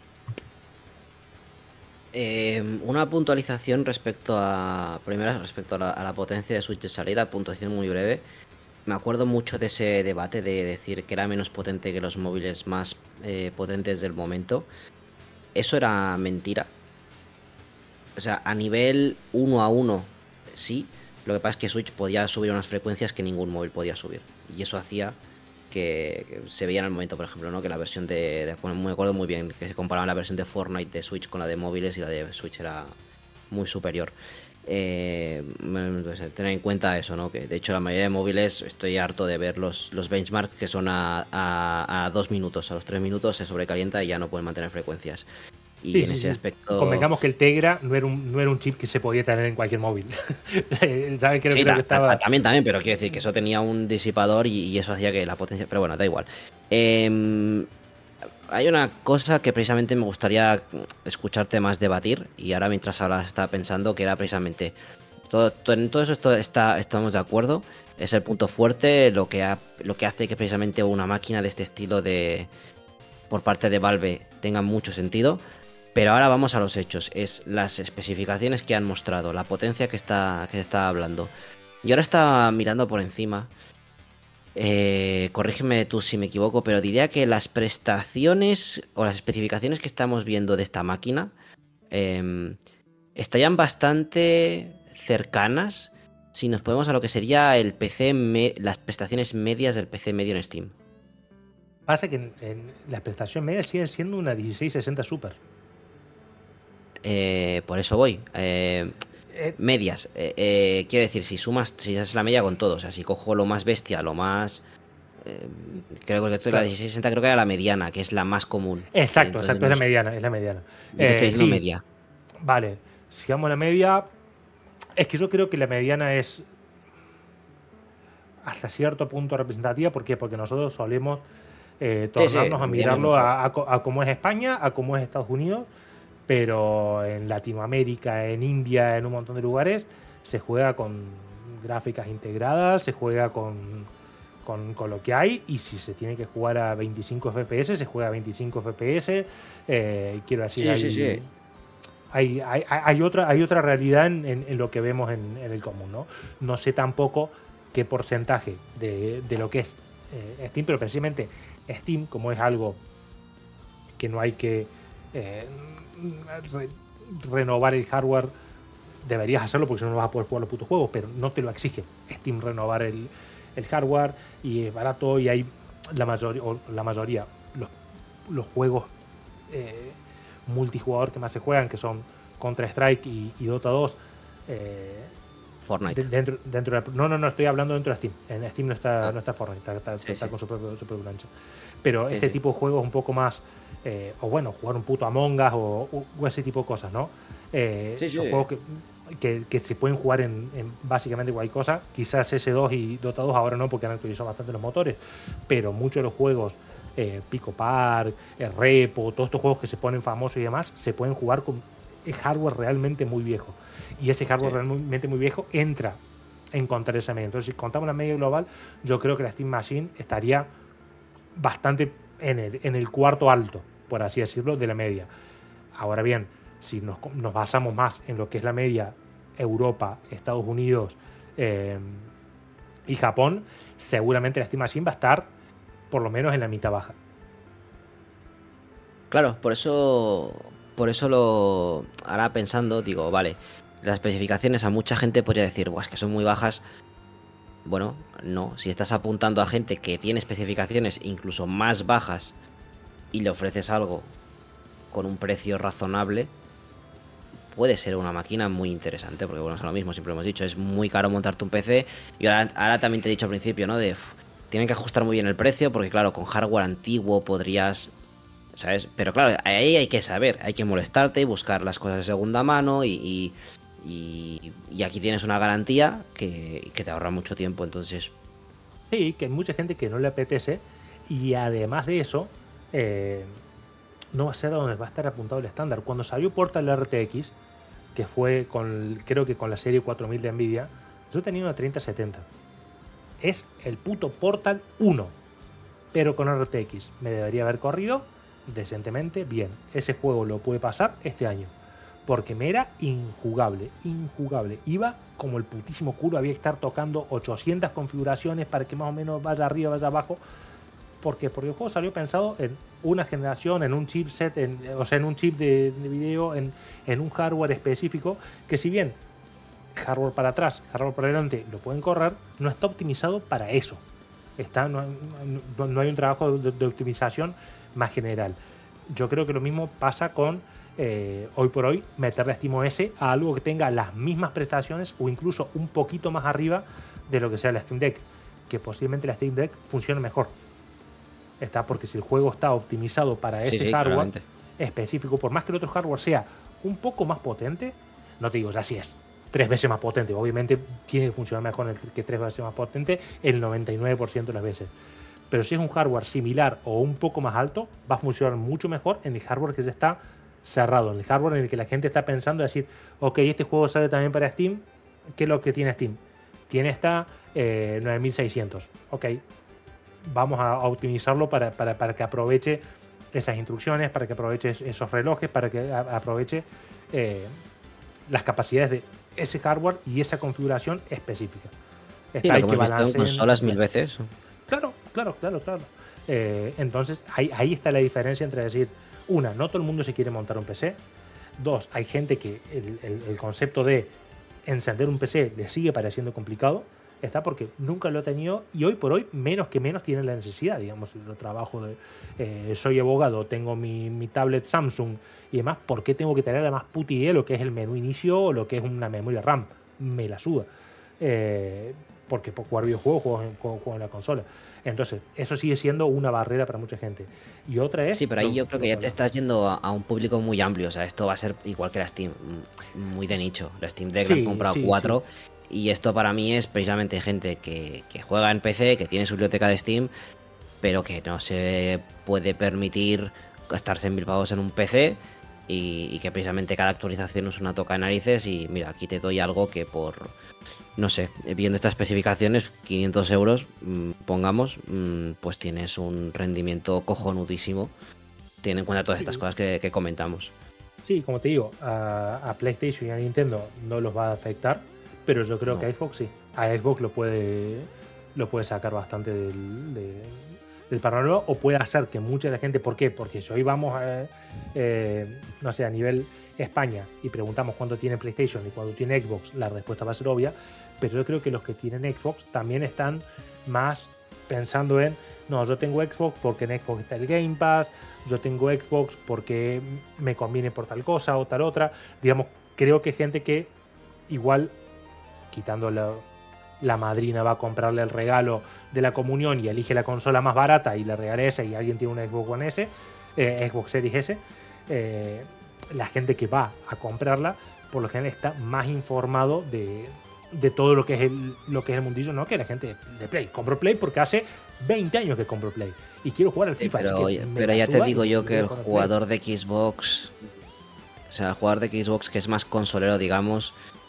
A: Eh, una puntualización respecto a primero respecto a la, a la potencia de Switch de salida, puntuación muy breve. Me acuerdo mucho de ese debate de decir que era menos potente que los móviles más eh, potentes del momento. Eso era mentira. O sea, a nivel uno a uno sí, Lo que pasa es que Switch podía subir unas frecuencias que ningún móvil podía subir. Y eso hacía que, que se veía en el momento, por ejemplo, ¿no? Que la versión de, de... Bueno, me acuerdo muy bien que se comparaba la versión de Fortnite de Switch con la de móviles y la de Switch era muy superior. Eh, pues, tener en cuenta eso, ¿no? Que de hecho la mayoría de móviles estoy harto de ver los, los benchmarks que son a, a, a dos minutos, a los tres minutos se sobrecalienta y ya no pueden mantener frecuencias. Y
B: sí,
A: en
B: sí,
A: ese
B: sí.
A: aspecto.
B: Convengamos que el Tegra no era un, no era un chip que se podía tener en cualquier móvil. ¿Sabes? Creo,
A: sí,
B: creo
A: ta,
B: que estaba...
A: ta, también, también, pero quiero decir que eso tenía un disipador y, y eso hacía que la potencia. Pero bueno, da igual. Eh, hay una cosa que precisamente me gustaría escucharte más debatir. Y ahora mientras hablas estaba pensando que era precisamente. Todo, todo, en todo eso esto, está, estamos de acuerdo. Es el punto fuerte, lo que, ha, lo que hace que precisamente una máquina de este estilo de por parte de Valve tenga mucho sentido. Pero ahora vamos a los hechos, es las especificaciones que han mostrado, la potencia que está, que está hablando. Y ahora está mirando por encima, eh, corrígeme tú si me equivoco, pero diría que las prestaciones o las especificaciones que estamos viendo de esta máquina eh, estarían bastante cercanas si nos ponemos a lo que sería el P C, me, las prestaciones medias del P C medio en Steam.
B: Pasa que en, en las prestaciones medias siguen siendo una dieciséis sesenta Super.
A: Eh, por eso voy. Eh, eh, medias. Eh, eh, quiero decir, si sumas, si es la media con todo. O sea, si cojo lo más bestia, lo más. Eh, creo que estoy claro. La dieciséis sesenta creo que era la mediana, que es la más común.
B: Exacto, Entonces, exacto, no es la mediana, es la mediana.
A: Yo eh, estoy diciendo
B: sí.
A: media.
B: Vale, sigamos la media. Es que yo creo que la mediana es hasta cierto punto representativa. ¿Por qué? Porque nosotros solemos eh, tornarnos sí, sí, a mirarlo a, a, a cómo es España, a cómo es Estados Unidos. Pero en Latinoamérica, en India, en un montón de lugares, se juega con gráficas integradas, se juega con, con, con lo que hay, y si se tiene que jugar a veinticinco F P S, se juega a veinticinco F P S. Eh, quiero decir,
A: sí,
B: hay,
A: sí, sí.
B: Hay, hay, hay, otra, hay otra realidad en, en, en lo que vemos en, en el común, ¿no? No sé tampoco qué porcentaje de, de lo que es eh, Steam, pero precisamente Steam, como es algo que no hay que... Eh, Re renovar el hardware, deberías hacerlo porque si no no vas a poder jugar los putos juegos, pero no te lo exige Steam renovar el, el hardware, y es barato, y hay la mayoría, o la mayoría los, los juegos eh, multijugador que más se juegan, que son Counter-Strike y, y Dota dos, eh,
A: Fortnite
B: de, dentro, dentro de, no, no, no, estoy hablando dentro de Steam. En Steam no está,
A: ah.
B: no está Fortnite, está, está,
A: sí,
B: está
A: sí.
B: con su propio, su propio lancha. Pero
A: sí,
B: este
A: sí.
B: tipo de juegos un poco más, eh, o bueno, jugar un puto Among Us o, o ese tipo de cosas, ¿no? Eh,
A: sí, sí.
B: Son juegos que, que, que se pueden jugar en, en básicamente cualquier cosa. Quizás ese dos y Dota dos ahora no, porque han actualizado bastante los motores, pero muchos de los juegos, eh, Pico Park, el Repo, todos estos juegos que se ponen famosos y demás, se pueden jugar con hardware realmente muy viejo. Y ese hardware sí. realmente muy viejo entra en contar esa media. Entonces, si contamos la media global, yo creo que la Steam Machine estaría bastante en el, en el cuarto alto, por así decirlo, de la media. Ahora bien, si nos, nos basamos más en lo que es la media Europa, Estados Unidos eh, y Japón, seguramente la Steam Machine va a estar por lo menos en la mitad baja.
A: Claro, por eso por eso lo ahora pensando, digo, vale, las especificaciones a mucha gente podría decir, es que son muy bajas. Bueno, no, si estás apuntando a gente que tiene especificaciones incluso más bajas y le ofreces algo con un precio razonable, puede ser una máquina muy interesante, porque bueno, es lo mismo, siempre hemos dicho, es muy caro montarte un P C, y ahora, ahora también te he dicho al principio, ¿no? De uf, tienen que ajustar muy bien el precio, porque claro, con hardware antiguo podrías, ¿sabes? Pero claro, ahí hay que saber, hay que molestarte y buscar las cosas de segunda mano, y, y, y, y aquí tienes una garantía que, que te ahorra mucho tiempo, entonces...
B: Sí, que hay mucha gente que no le apetece, y además de eso, eh, no va a ser donde va a estar apuntado el estándar. Cuando salió Portal R T X, que fue con, creo que con la serie cuatro mil de Nvidia, yo tenía una treinta setenta. Es el puto Portal uno, pero con R T X. Me debería haber corrido decentemente bien. Ese juego lo pude pasar este año, porque me era injugable, injugable. Iba como el putísimo culo, había que estar tocando ochocientas configuraciones para que más o menos vaya arriba, vaya abajo. ¿Por qué? Porque el juego salió pensado en una generación, en un chipset, en, o sea, en un chip de, de video, en, en un hardware específico, que si bien hardware para atrás, hardware para adelante, lo pueden correr, no está optimizado para eso. Está, no, no, no hay un trabajo de, de optimización más general. Yo creo que lo mismo pasa con eh, hoy por hoy meterle SteamOS a algo que tenga las mismas prestaciones o incluso un poquito más arriba de lo que sea la Steam Deck, que posiblemente la Steam Deck funcione mejor. Está porque si el juego está optimizado para ese
A: sí, sí,
B: hardware
A: claramente.
B: específico, por más que el otro hardware sea un poco más potente, no te digo, ya sí es tres veces más potente, obviamente tiene que funcionar mejor que tres veces más potente el noventa y nueve por ciento de las veces, pero si es un hardware similar o un poco más alto, va a funcionar mucho mejor en el hardware que ya está cerrado, en el hardware en el que la gente está pensando decir, ok, este juego sale también para Steam, ¿qué es lo que tiene Steam? Tiene esta eh, nueve mil seiscientos, ok, vamos a, a optimizarlo para, para, para que aproveche esas instrucciones, para que aproveche esos relojes, para que a, aproveche eh, las capacidades de ese hardware y esa configuración específica.
A: Está, sí, lo que hemos visto en consolas mil veces.
B: Claro, claro, claro, claro. Eh, entonces, ahí, ahí está la diferencia entre decir, una, no todo el mundo se quiere montar un P C. Dos, hay gente que el, el, el concepto de encender un P C le sigue pareciendo complicado. Está porque nunca lo he tenido y hoy por hoy menos que menos tienen la necesidad, digamos, yo trabajo de eh, soy abogado, tengo mi, mi tablet Samsung y demás, ¿por qué tengo que tener además puta idea lo que es el menú inicio o lo que es una memoria RAM? Me la suda, eh, porque por jugar videojuegos juego en, juego en la consola. Entonces eso sigue siendo una barrera para mucha gente. Y otra es...
A: Sí, pero ahí yo creo que ya te estás yendo a, a un público muy amplio, o sea, esto va a ser igual que la Steam, muy de nicho, la Steam Deck sí, la han comprado sí, cuatro... Sí. Y esto para mí es precisamente gente que, que juega en P C, que tiene su biblioteca de Steam, pero que no se puede permitir gastarse mil pavos en un P C y, y que precisamente cada actualización es una toca de narices y mira, aquí te doy algo que por, no sé, viendo estas especificaciones, quinientos euros, mmm, pongamos, mmm, pues tienes un rendimiento cojonudísimo. Ten en cuenta todas estas cosas que, que comentamos.
B: Sí, como te digo, a, a PlayStation y a Nintendo no los va a afectar. Pero yo creo no. que a Xbox sí. A Xbox lo puede, lo puede sacar bastante del, de, del panorama o puede hacer que mucha de la gente... ¿Por qué? Porque si hoy vamos a, eh, no sé, a nivel España y preguntamos cuánto tiene PlayStation y cuánto tiene Xbox, la respuesta va a ser obvia. Pero yo creo que los que tienen Xbox también están más pensando en... No, yo tengo Xbox porque en Xbox está el Game Pass. Yo tengo Xbox porque me conviene por tal cosa o tal otra. Digamos, creo que gente que igual... quitando la, la madrina va a comprarle el regalo de la comunión y elige la consola más barata y le regala esa y alguien tiene una Xbox One S, eh, Xbox Series S, eh, la gente que va a comprarla por lo general está más informado de, de todo lo que es el lo que es el mundillo, ¿no? Que la gente de Play. Compro Play porque hace veinte años que compro Play y quiero jugar al FIFA.
A: Sí, pero
B: así que
A: pero ya te digo yo que el jugador de Xbox, o sea, el jugador de Xbox que es más consolero, digamos,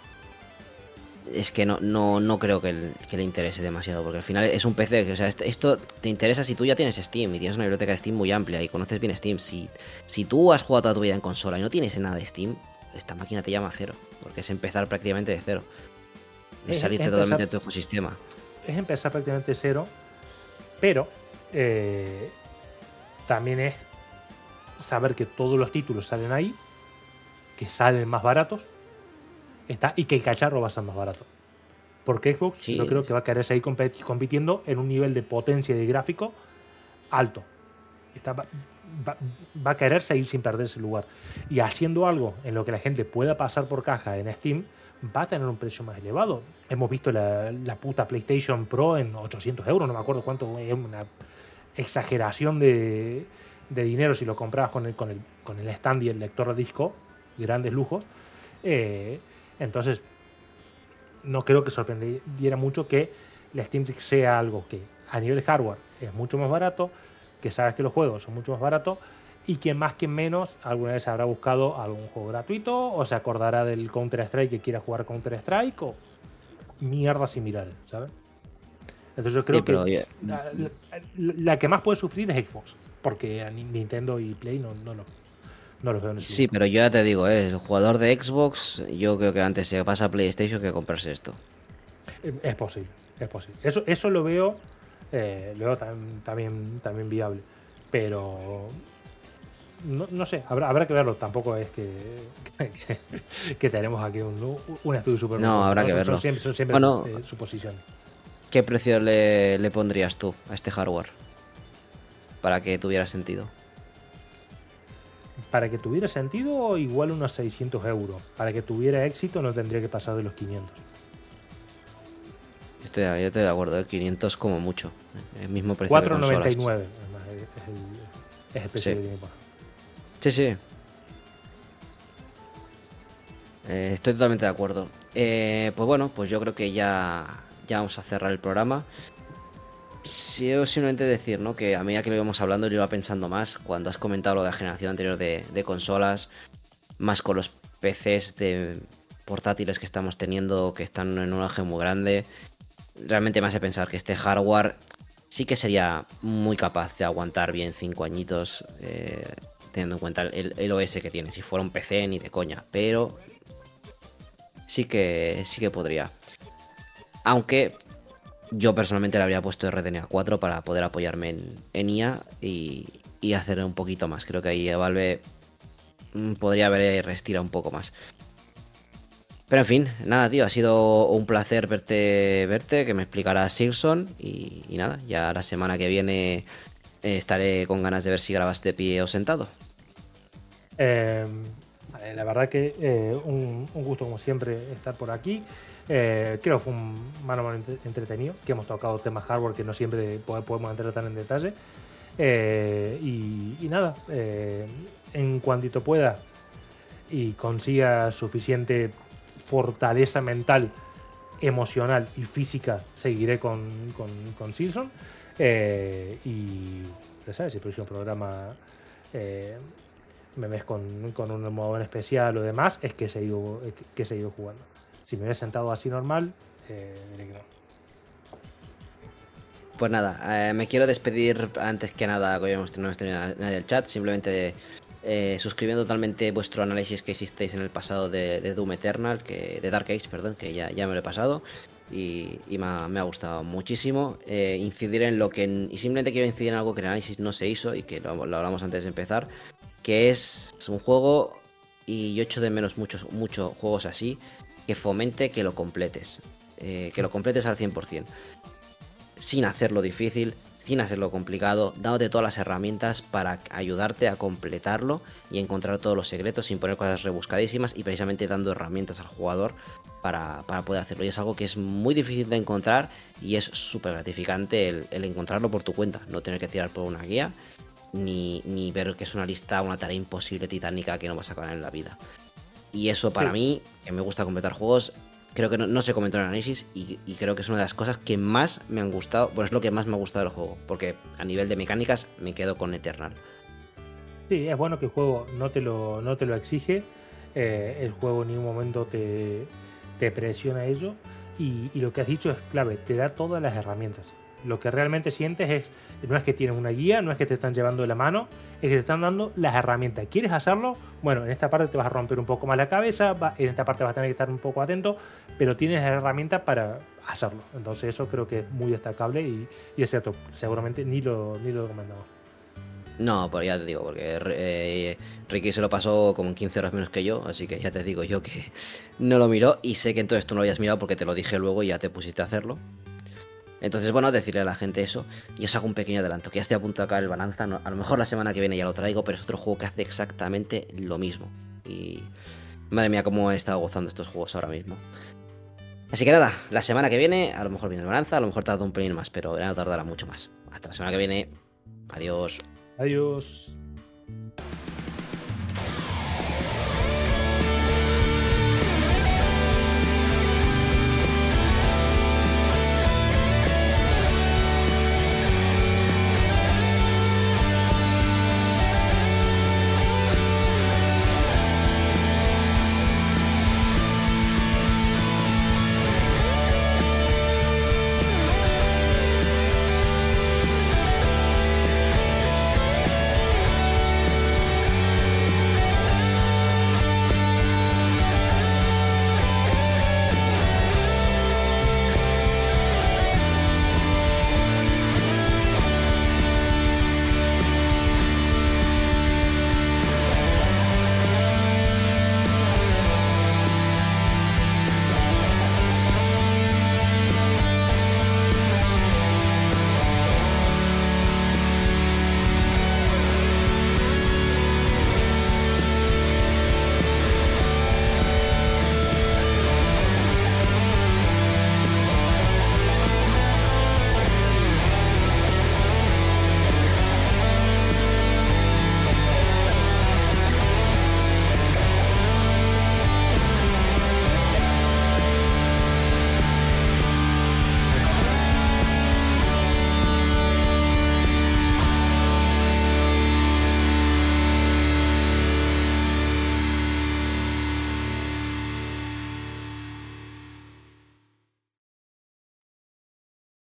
A: es que no, no, no creo que, el, que le interese demasiado, porque al final es un P C, o sea, esto te interesa si tú ya tienes Steam y tienes una biblioteca de Steam muy amplia y conoces bien Steam. Si, si tú has jugado toda tu vida en consola y no tienes nada de Steam, esta máquina te llama a cero, porque es empezar prácticamente de cero. Es, es salirte empezar, totalmente de tu ecosistema.
B: Es empezar prácticamente de cero, pero eh, también es saber que todos los títulos salen ahí, que salen más baratos, está, y que el cacharro va a ser más barato. Porque Xbox sí. yo creo que va a querer seguir compet- compitiendo en un nivel de potencia y de gráfico alto. Está, va, va, va a querer seguir sin perder ese lugar. Y haciendo algo en lo que la gente pueda pasar por caja en Steam, va a tener un precio más elevado. Hemos visto la, la puta PlayStation Pro en ochocientos euros, no me acuerdo cuánto, es una exageración de, de dinero si lo comprabas con el, con, el, con el stand y el lector de disco, grandes lujos. Eh, Entonces, no creo que sorprendiera mucho que la Steam Deck sea algo que a nivel hardware es mucho más barato, que sabes que los juegos son mucho más baratos y que más que menos alguna vez habrá buscado algún juego gratuito o se acordará del Counter-Strike que quiera jugar Counter-Strike o mierdas similares, ¿sabes? Entonces yo creo sí, que yeah. la, la, la que más puede sufrir es Xbox, porque a Nintendo y Play no, no lo... No lo veo en
A: sí, pero yo ya te digo, ¿eh? El jugador de Xbox, yo creo que antes se pasa a PlayStation que comprarse esto.
B: Es posible, es posible. Eso, eso lo veo, eh, lo veo tam, también, también viable. Pero no, no sé, habrá, habrá que verlo. Tampoco es que, que, que tenemos aquí un, un estudio súper...
A: No, habrá
B: ¿no?
A: que
B: son,
A: verlo.
B: Son siempre, son siempre
A: bueno,
B: eh, suposiciones.
A: ¿Qué precio le, le pondrías tú a este hardware? Para que tuviera sentido.
B: Para que tuviera sentido, igual unos seiscientos euros. Para que tuviera éxito, no tendría que pasar de los quinientos.
A: Yo estoy, yo estoy de acuerdo, ¿eh? quinientos como mucho. El mismo precio
B: cuatro
A: de
B: noventa y
A: consolas.
B: nueve. Además, es el, es el precio
A: Sí.
B: que tiene por-
A: Sí, sí. Eh, estoy totalmente de acuerdo. Eh, pues bueno, pues yo creo que ya, ya vamos a cerrar el programa. Sí, yo simplemente decir, ¿no? Que a medida que lo íbamos hablando, yo iba pensando más cuando has comentado lo de la generación anterior de, de consolas, más con los P Cs de portátiles que estamos teniendo, que están en un auge muy grande. Realmente me hace pensar que este hardware sí que sería muy capaz de aguantar bien cinco añitos, eh, teniendo en cuenta el, el O S que tiene. Si fuera un P C, ni de coña, pero sí que, sí que podría. Aunque yo personalmente le habría puesto R D N A cuatro para poder apoyarme en, en I A y, y hacer un poquito más. Creo que ahí Valve mm, podría haber estirado un poco más. Pero en fin, nada, tío, ha sido un placer verte, verte que me explicarás Silksong y, y nada, ya la semana que viene eh, estaré con ganas de ver si grabas de pie o sentado.
B: Eh, vale, la verdad que eh, un, un gusto como siempre estar por aquí. Eh, creo que fue un mano a mano entre- entretenido, que hemos tocado temas hardware que no siempre po- podemos entrar tan en detalle. Eh, y, y nada, eh, en cuantito pueda y consiga suficiente fortaleza mental, emocional y física, seguiré con, con, con Silksong. Eh, y ya sabes, el próximo programa eh, me ves con, con un modo en especial o demás, es que he seguido, que he seguido jugando. Si me hubiera sentado así normal, eh, diré que no.
A: Pues nada, eh, me quiero despedir antes que nada, que hoy hemos- no hemos tenido nadie en el chat, simplemente eh, suscribiendo totalmente vuestro análisis que hicisteis en el pasado de, de Doom Eternal, que, de Dark Age, perdón, que ya, ya me lo he pasado y, y me, ha, me ha gustado muchísimo. Eh, incidir en lo que, y simplemente quiero incidir en algo que el análisis no se hizo y que lo, lo hablamos antes de empezar, que es un juego, y yo echo de menos muchos, muchos juegos así, que fomente que lo completes, eh, que lo completes al cien por ciento. Sin hacerlo difícil, sin hacerlo complicado, dándote todas las herramientas para ayudarte a completarlo y encontrar todos los secretos sin poner cosas rebuscadísimas y precisamente dando herramientas al jugador para, para poder hacerlo. Y es algo que es muy difícil de encontrar y es súper gratificante el, el encontrarlo por tu cuenta, no tener que tirar por una guía ni, ni ver que es una lista, una tarea imposible titánica que no vas a acabar en la vida. Y eso para
B: Sí.
A: mí, que me gusta completar juegos, creo que no, no se comentó en el análisis y, y creo que es una de las cosas que más me han gustado, bueno, es lo que más me ha gustado del juego, porque a nivel de mecánicas me quedo con Eternal.
B: Sí, es bueno que el juego no te lo, no te lo exige, eh, el juego en ningún momento te, te presiona a ello y, y lo que has dicho es clave, te da todas las herramientas. Lo que realmente sientes es, no es que tienes una guía, no es que te están llevando de la mano, es que te están dando las herramientas. ¿Quieres hacerlo? Bueno, en esta parte te vas a romper un poco más la cabeza, va, en esta parte vas a tener que estar un poco atento, pero tienes las herramientas para hacerlo. Entonces eso creo que es muy destacable y, y es cierto, seguramente ni lo, ni lo recomendamos.
A: No, pues ya te digo, porque eh, Ricky se lo pasó como en quince horas menos que yo, así que ya te digo yo que no lo miró y sé que entonces tú no lo habías mirado porque te lo dije luego y ya te pusiste a hacerlo. Entonces, bueno, decirle a la gente eso. Y os hago un pequeño adelanto, que ya estoy a punto de acabar el Balanza. No, a lo mejor la semana que viene ya lo traigo, pero es otro juego que hace exactamente lo mismo. Y madre mía, cómo he estado gozando estos juegos ahora mismo. Así que nada, la semana que viene a lo mejor viene el Balanza, a lo mejor tarda un pelín más, pero no tardará mucho más. Hasta la semana que viene. Adiós.
B: Adiós.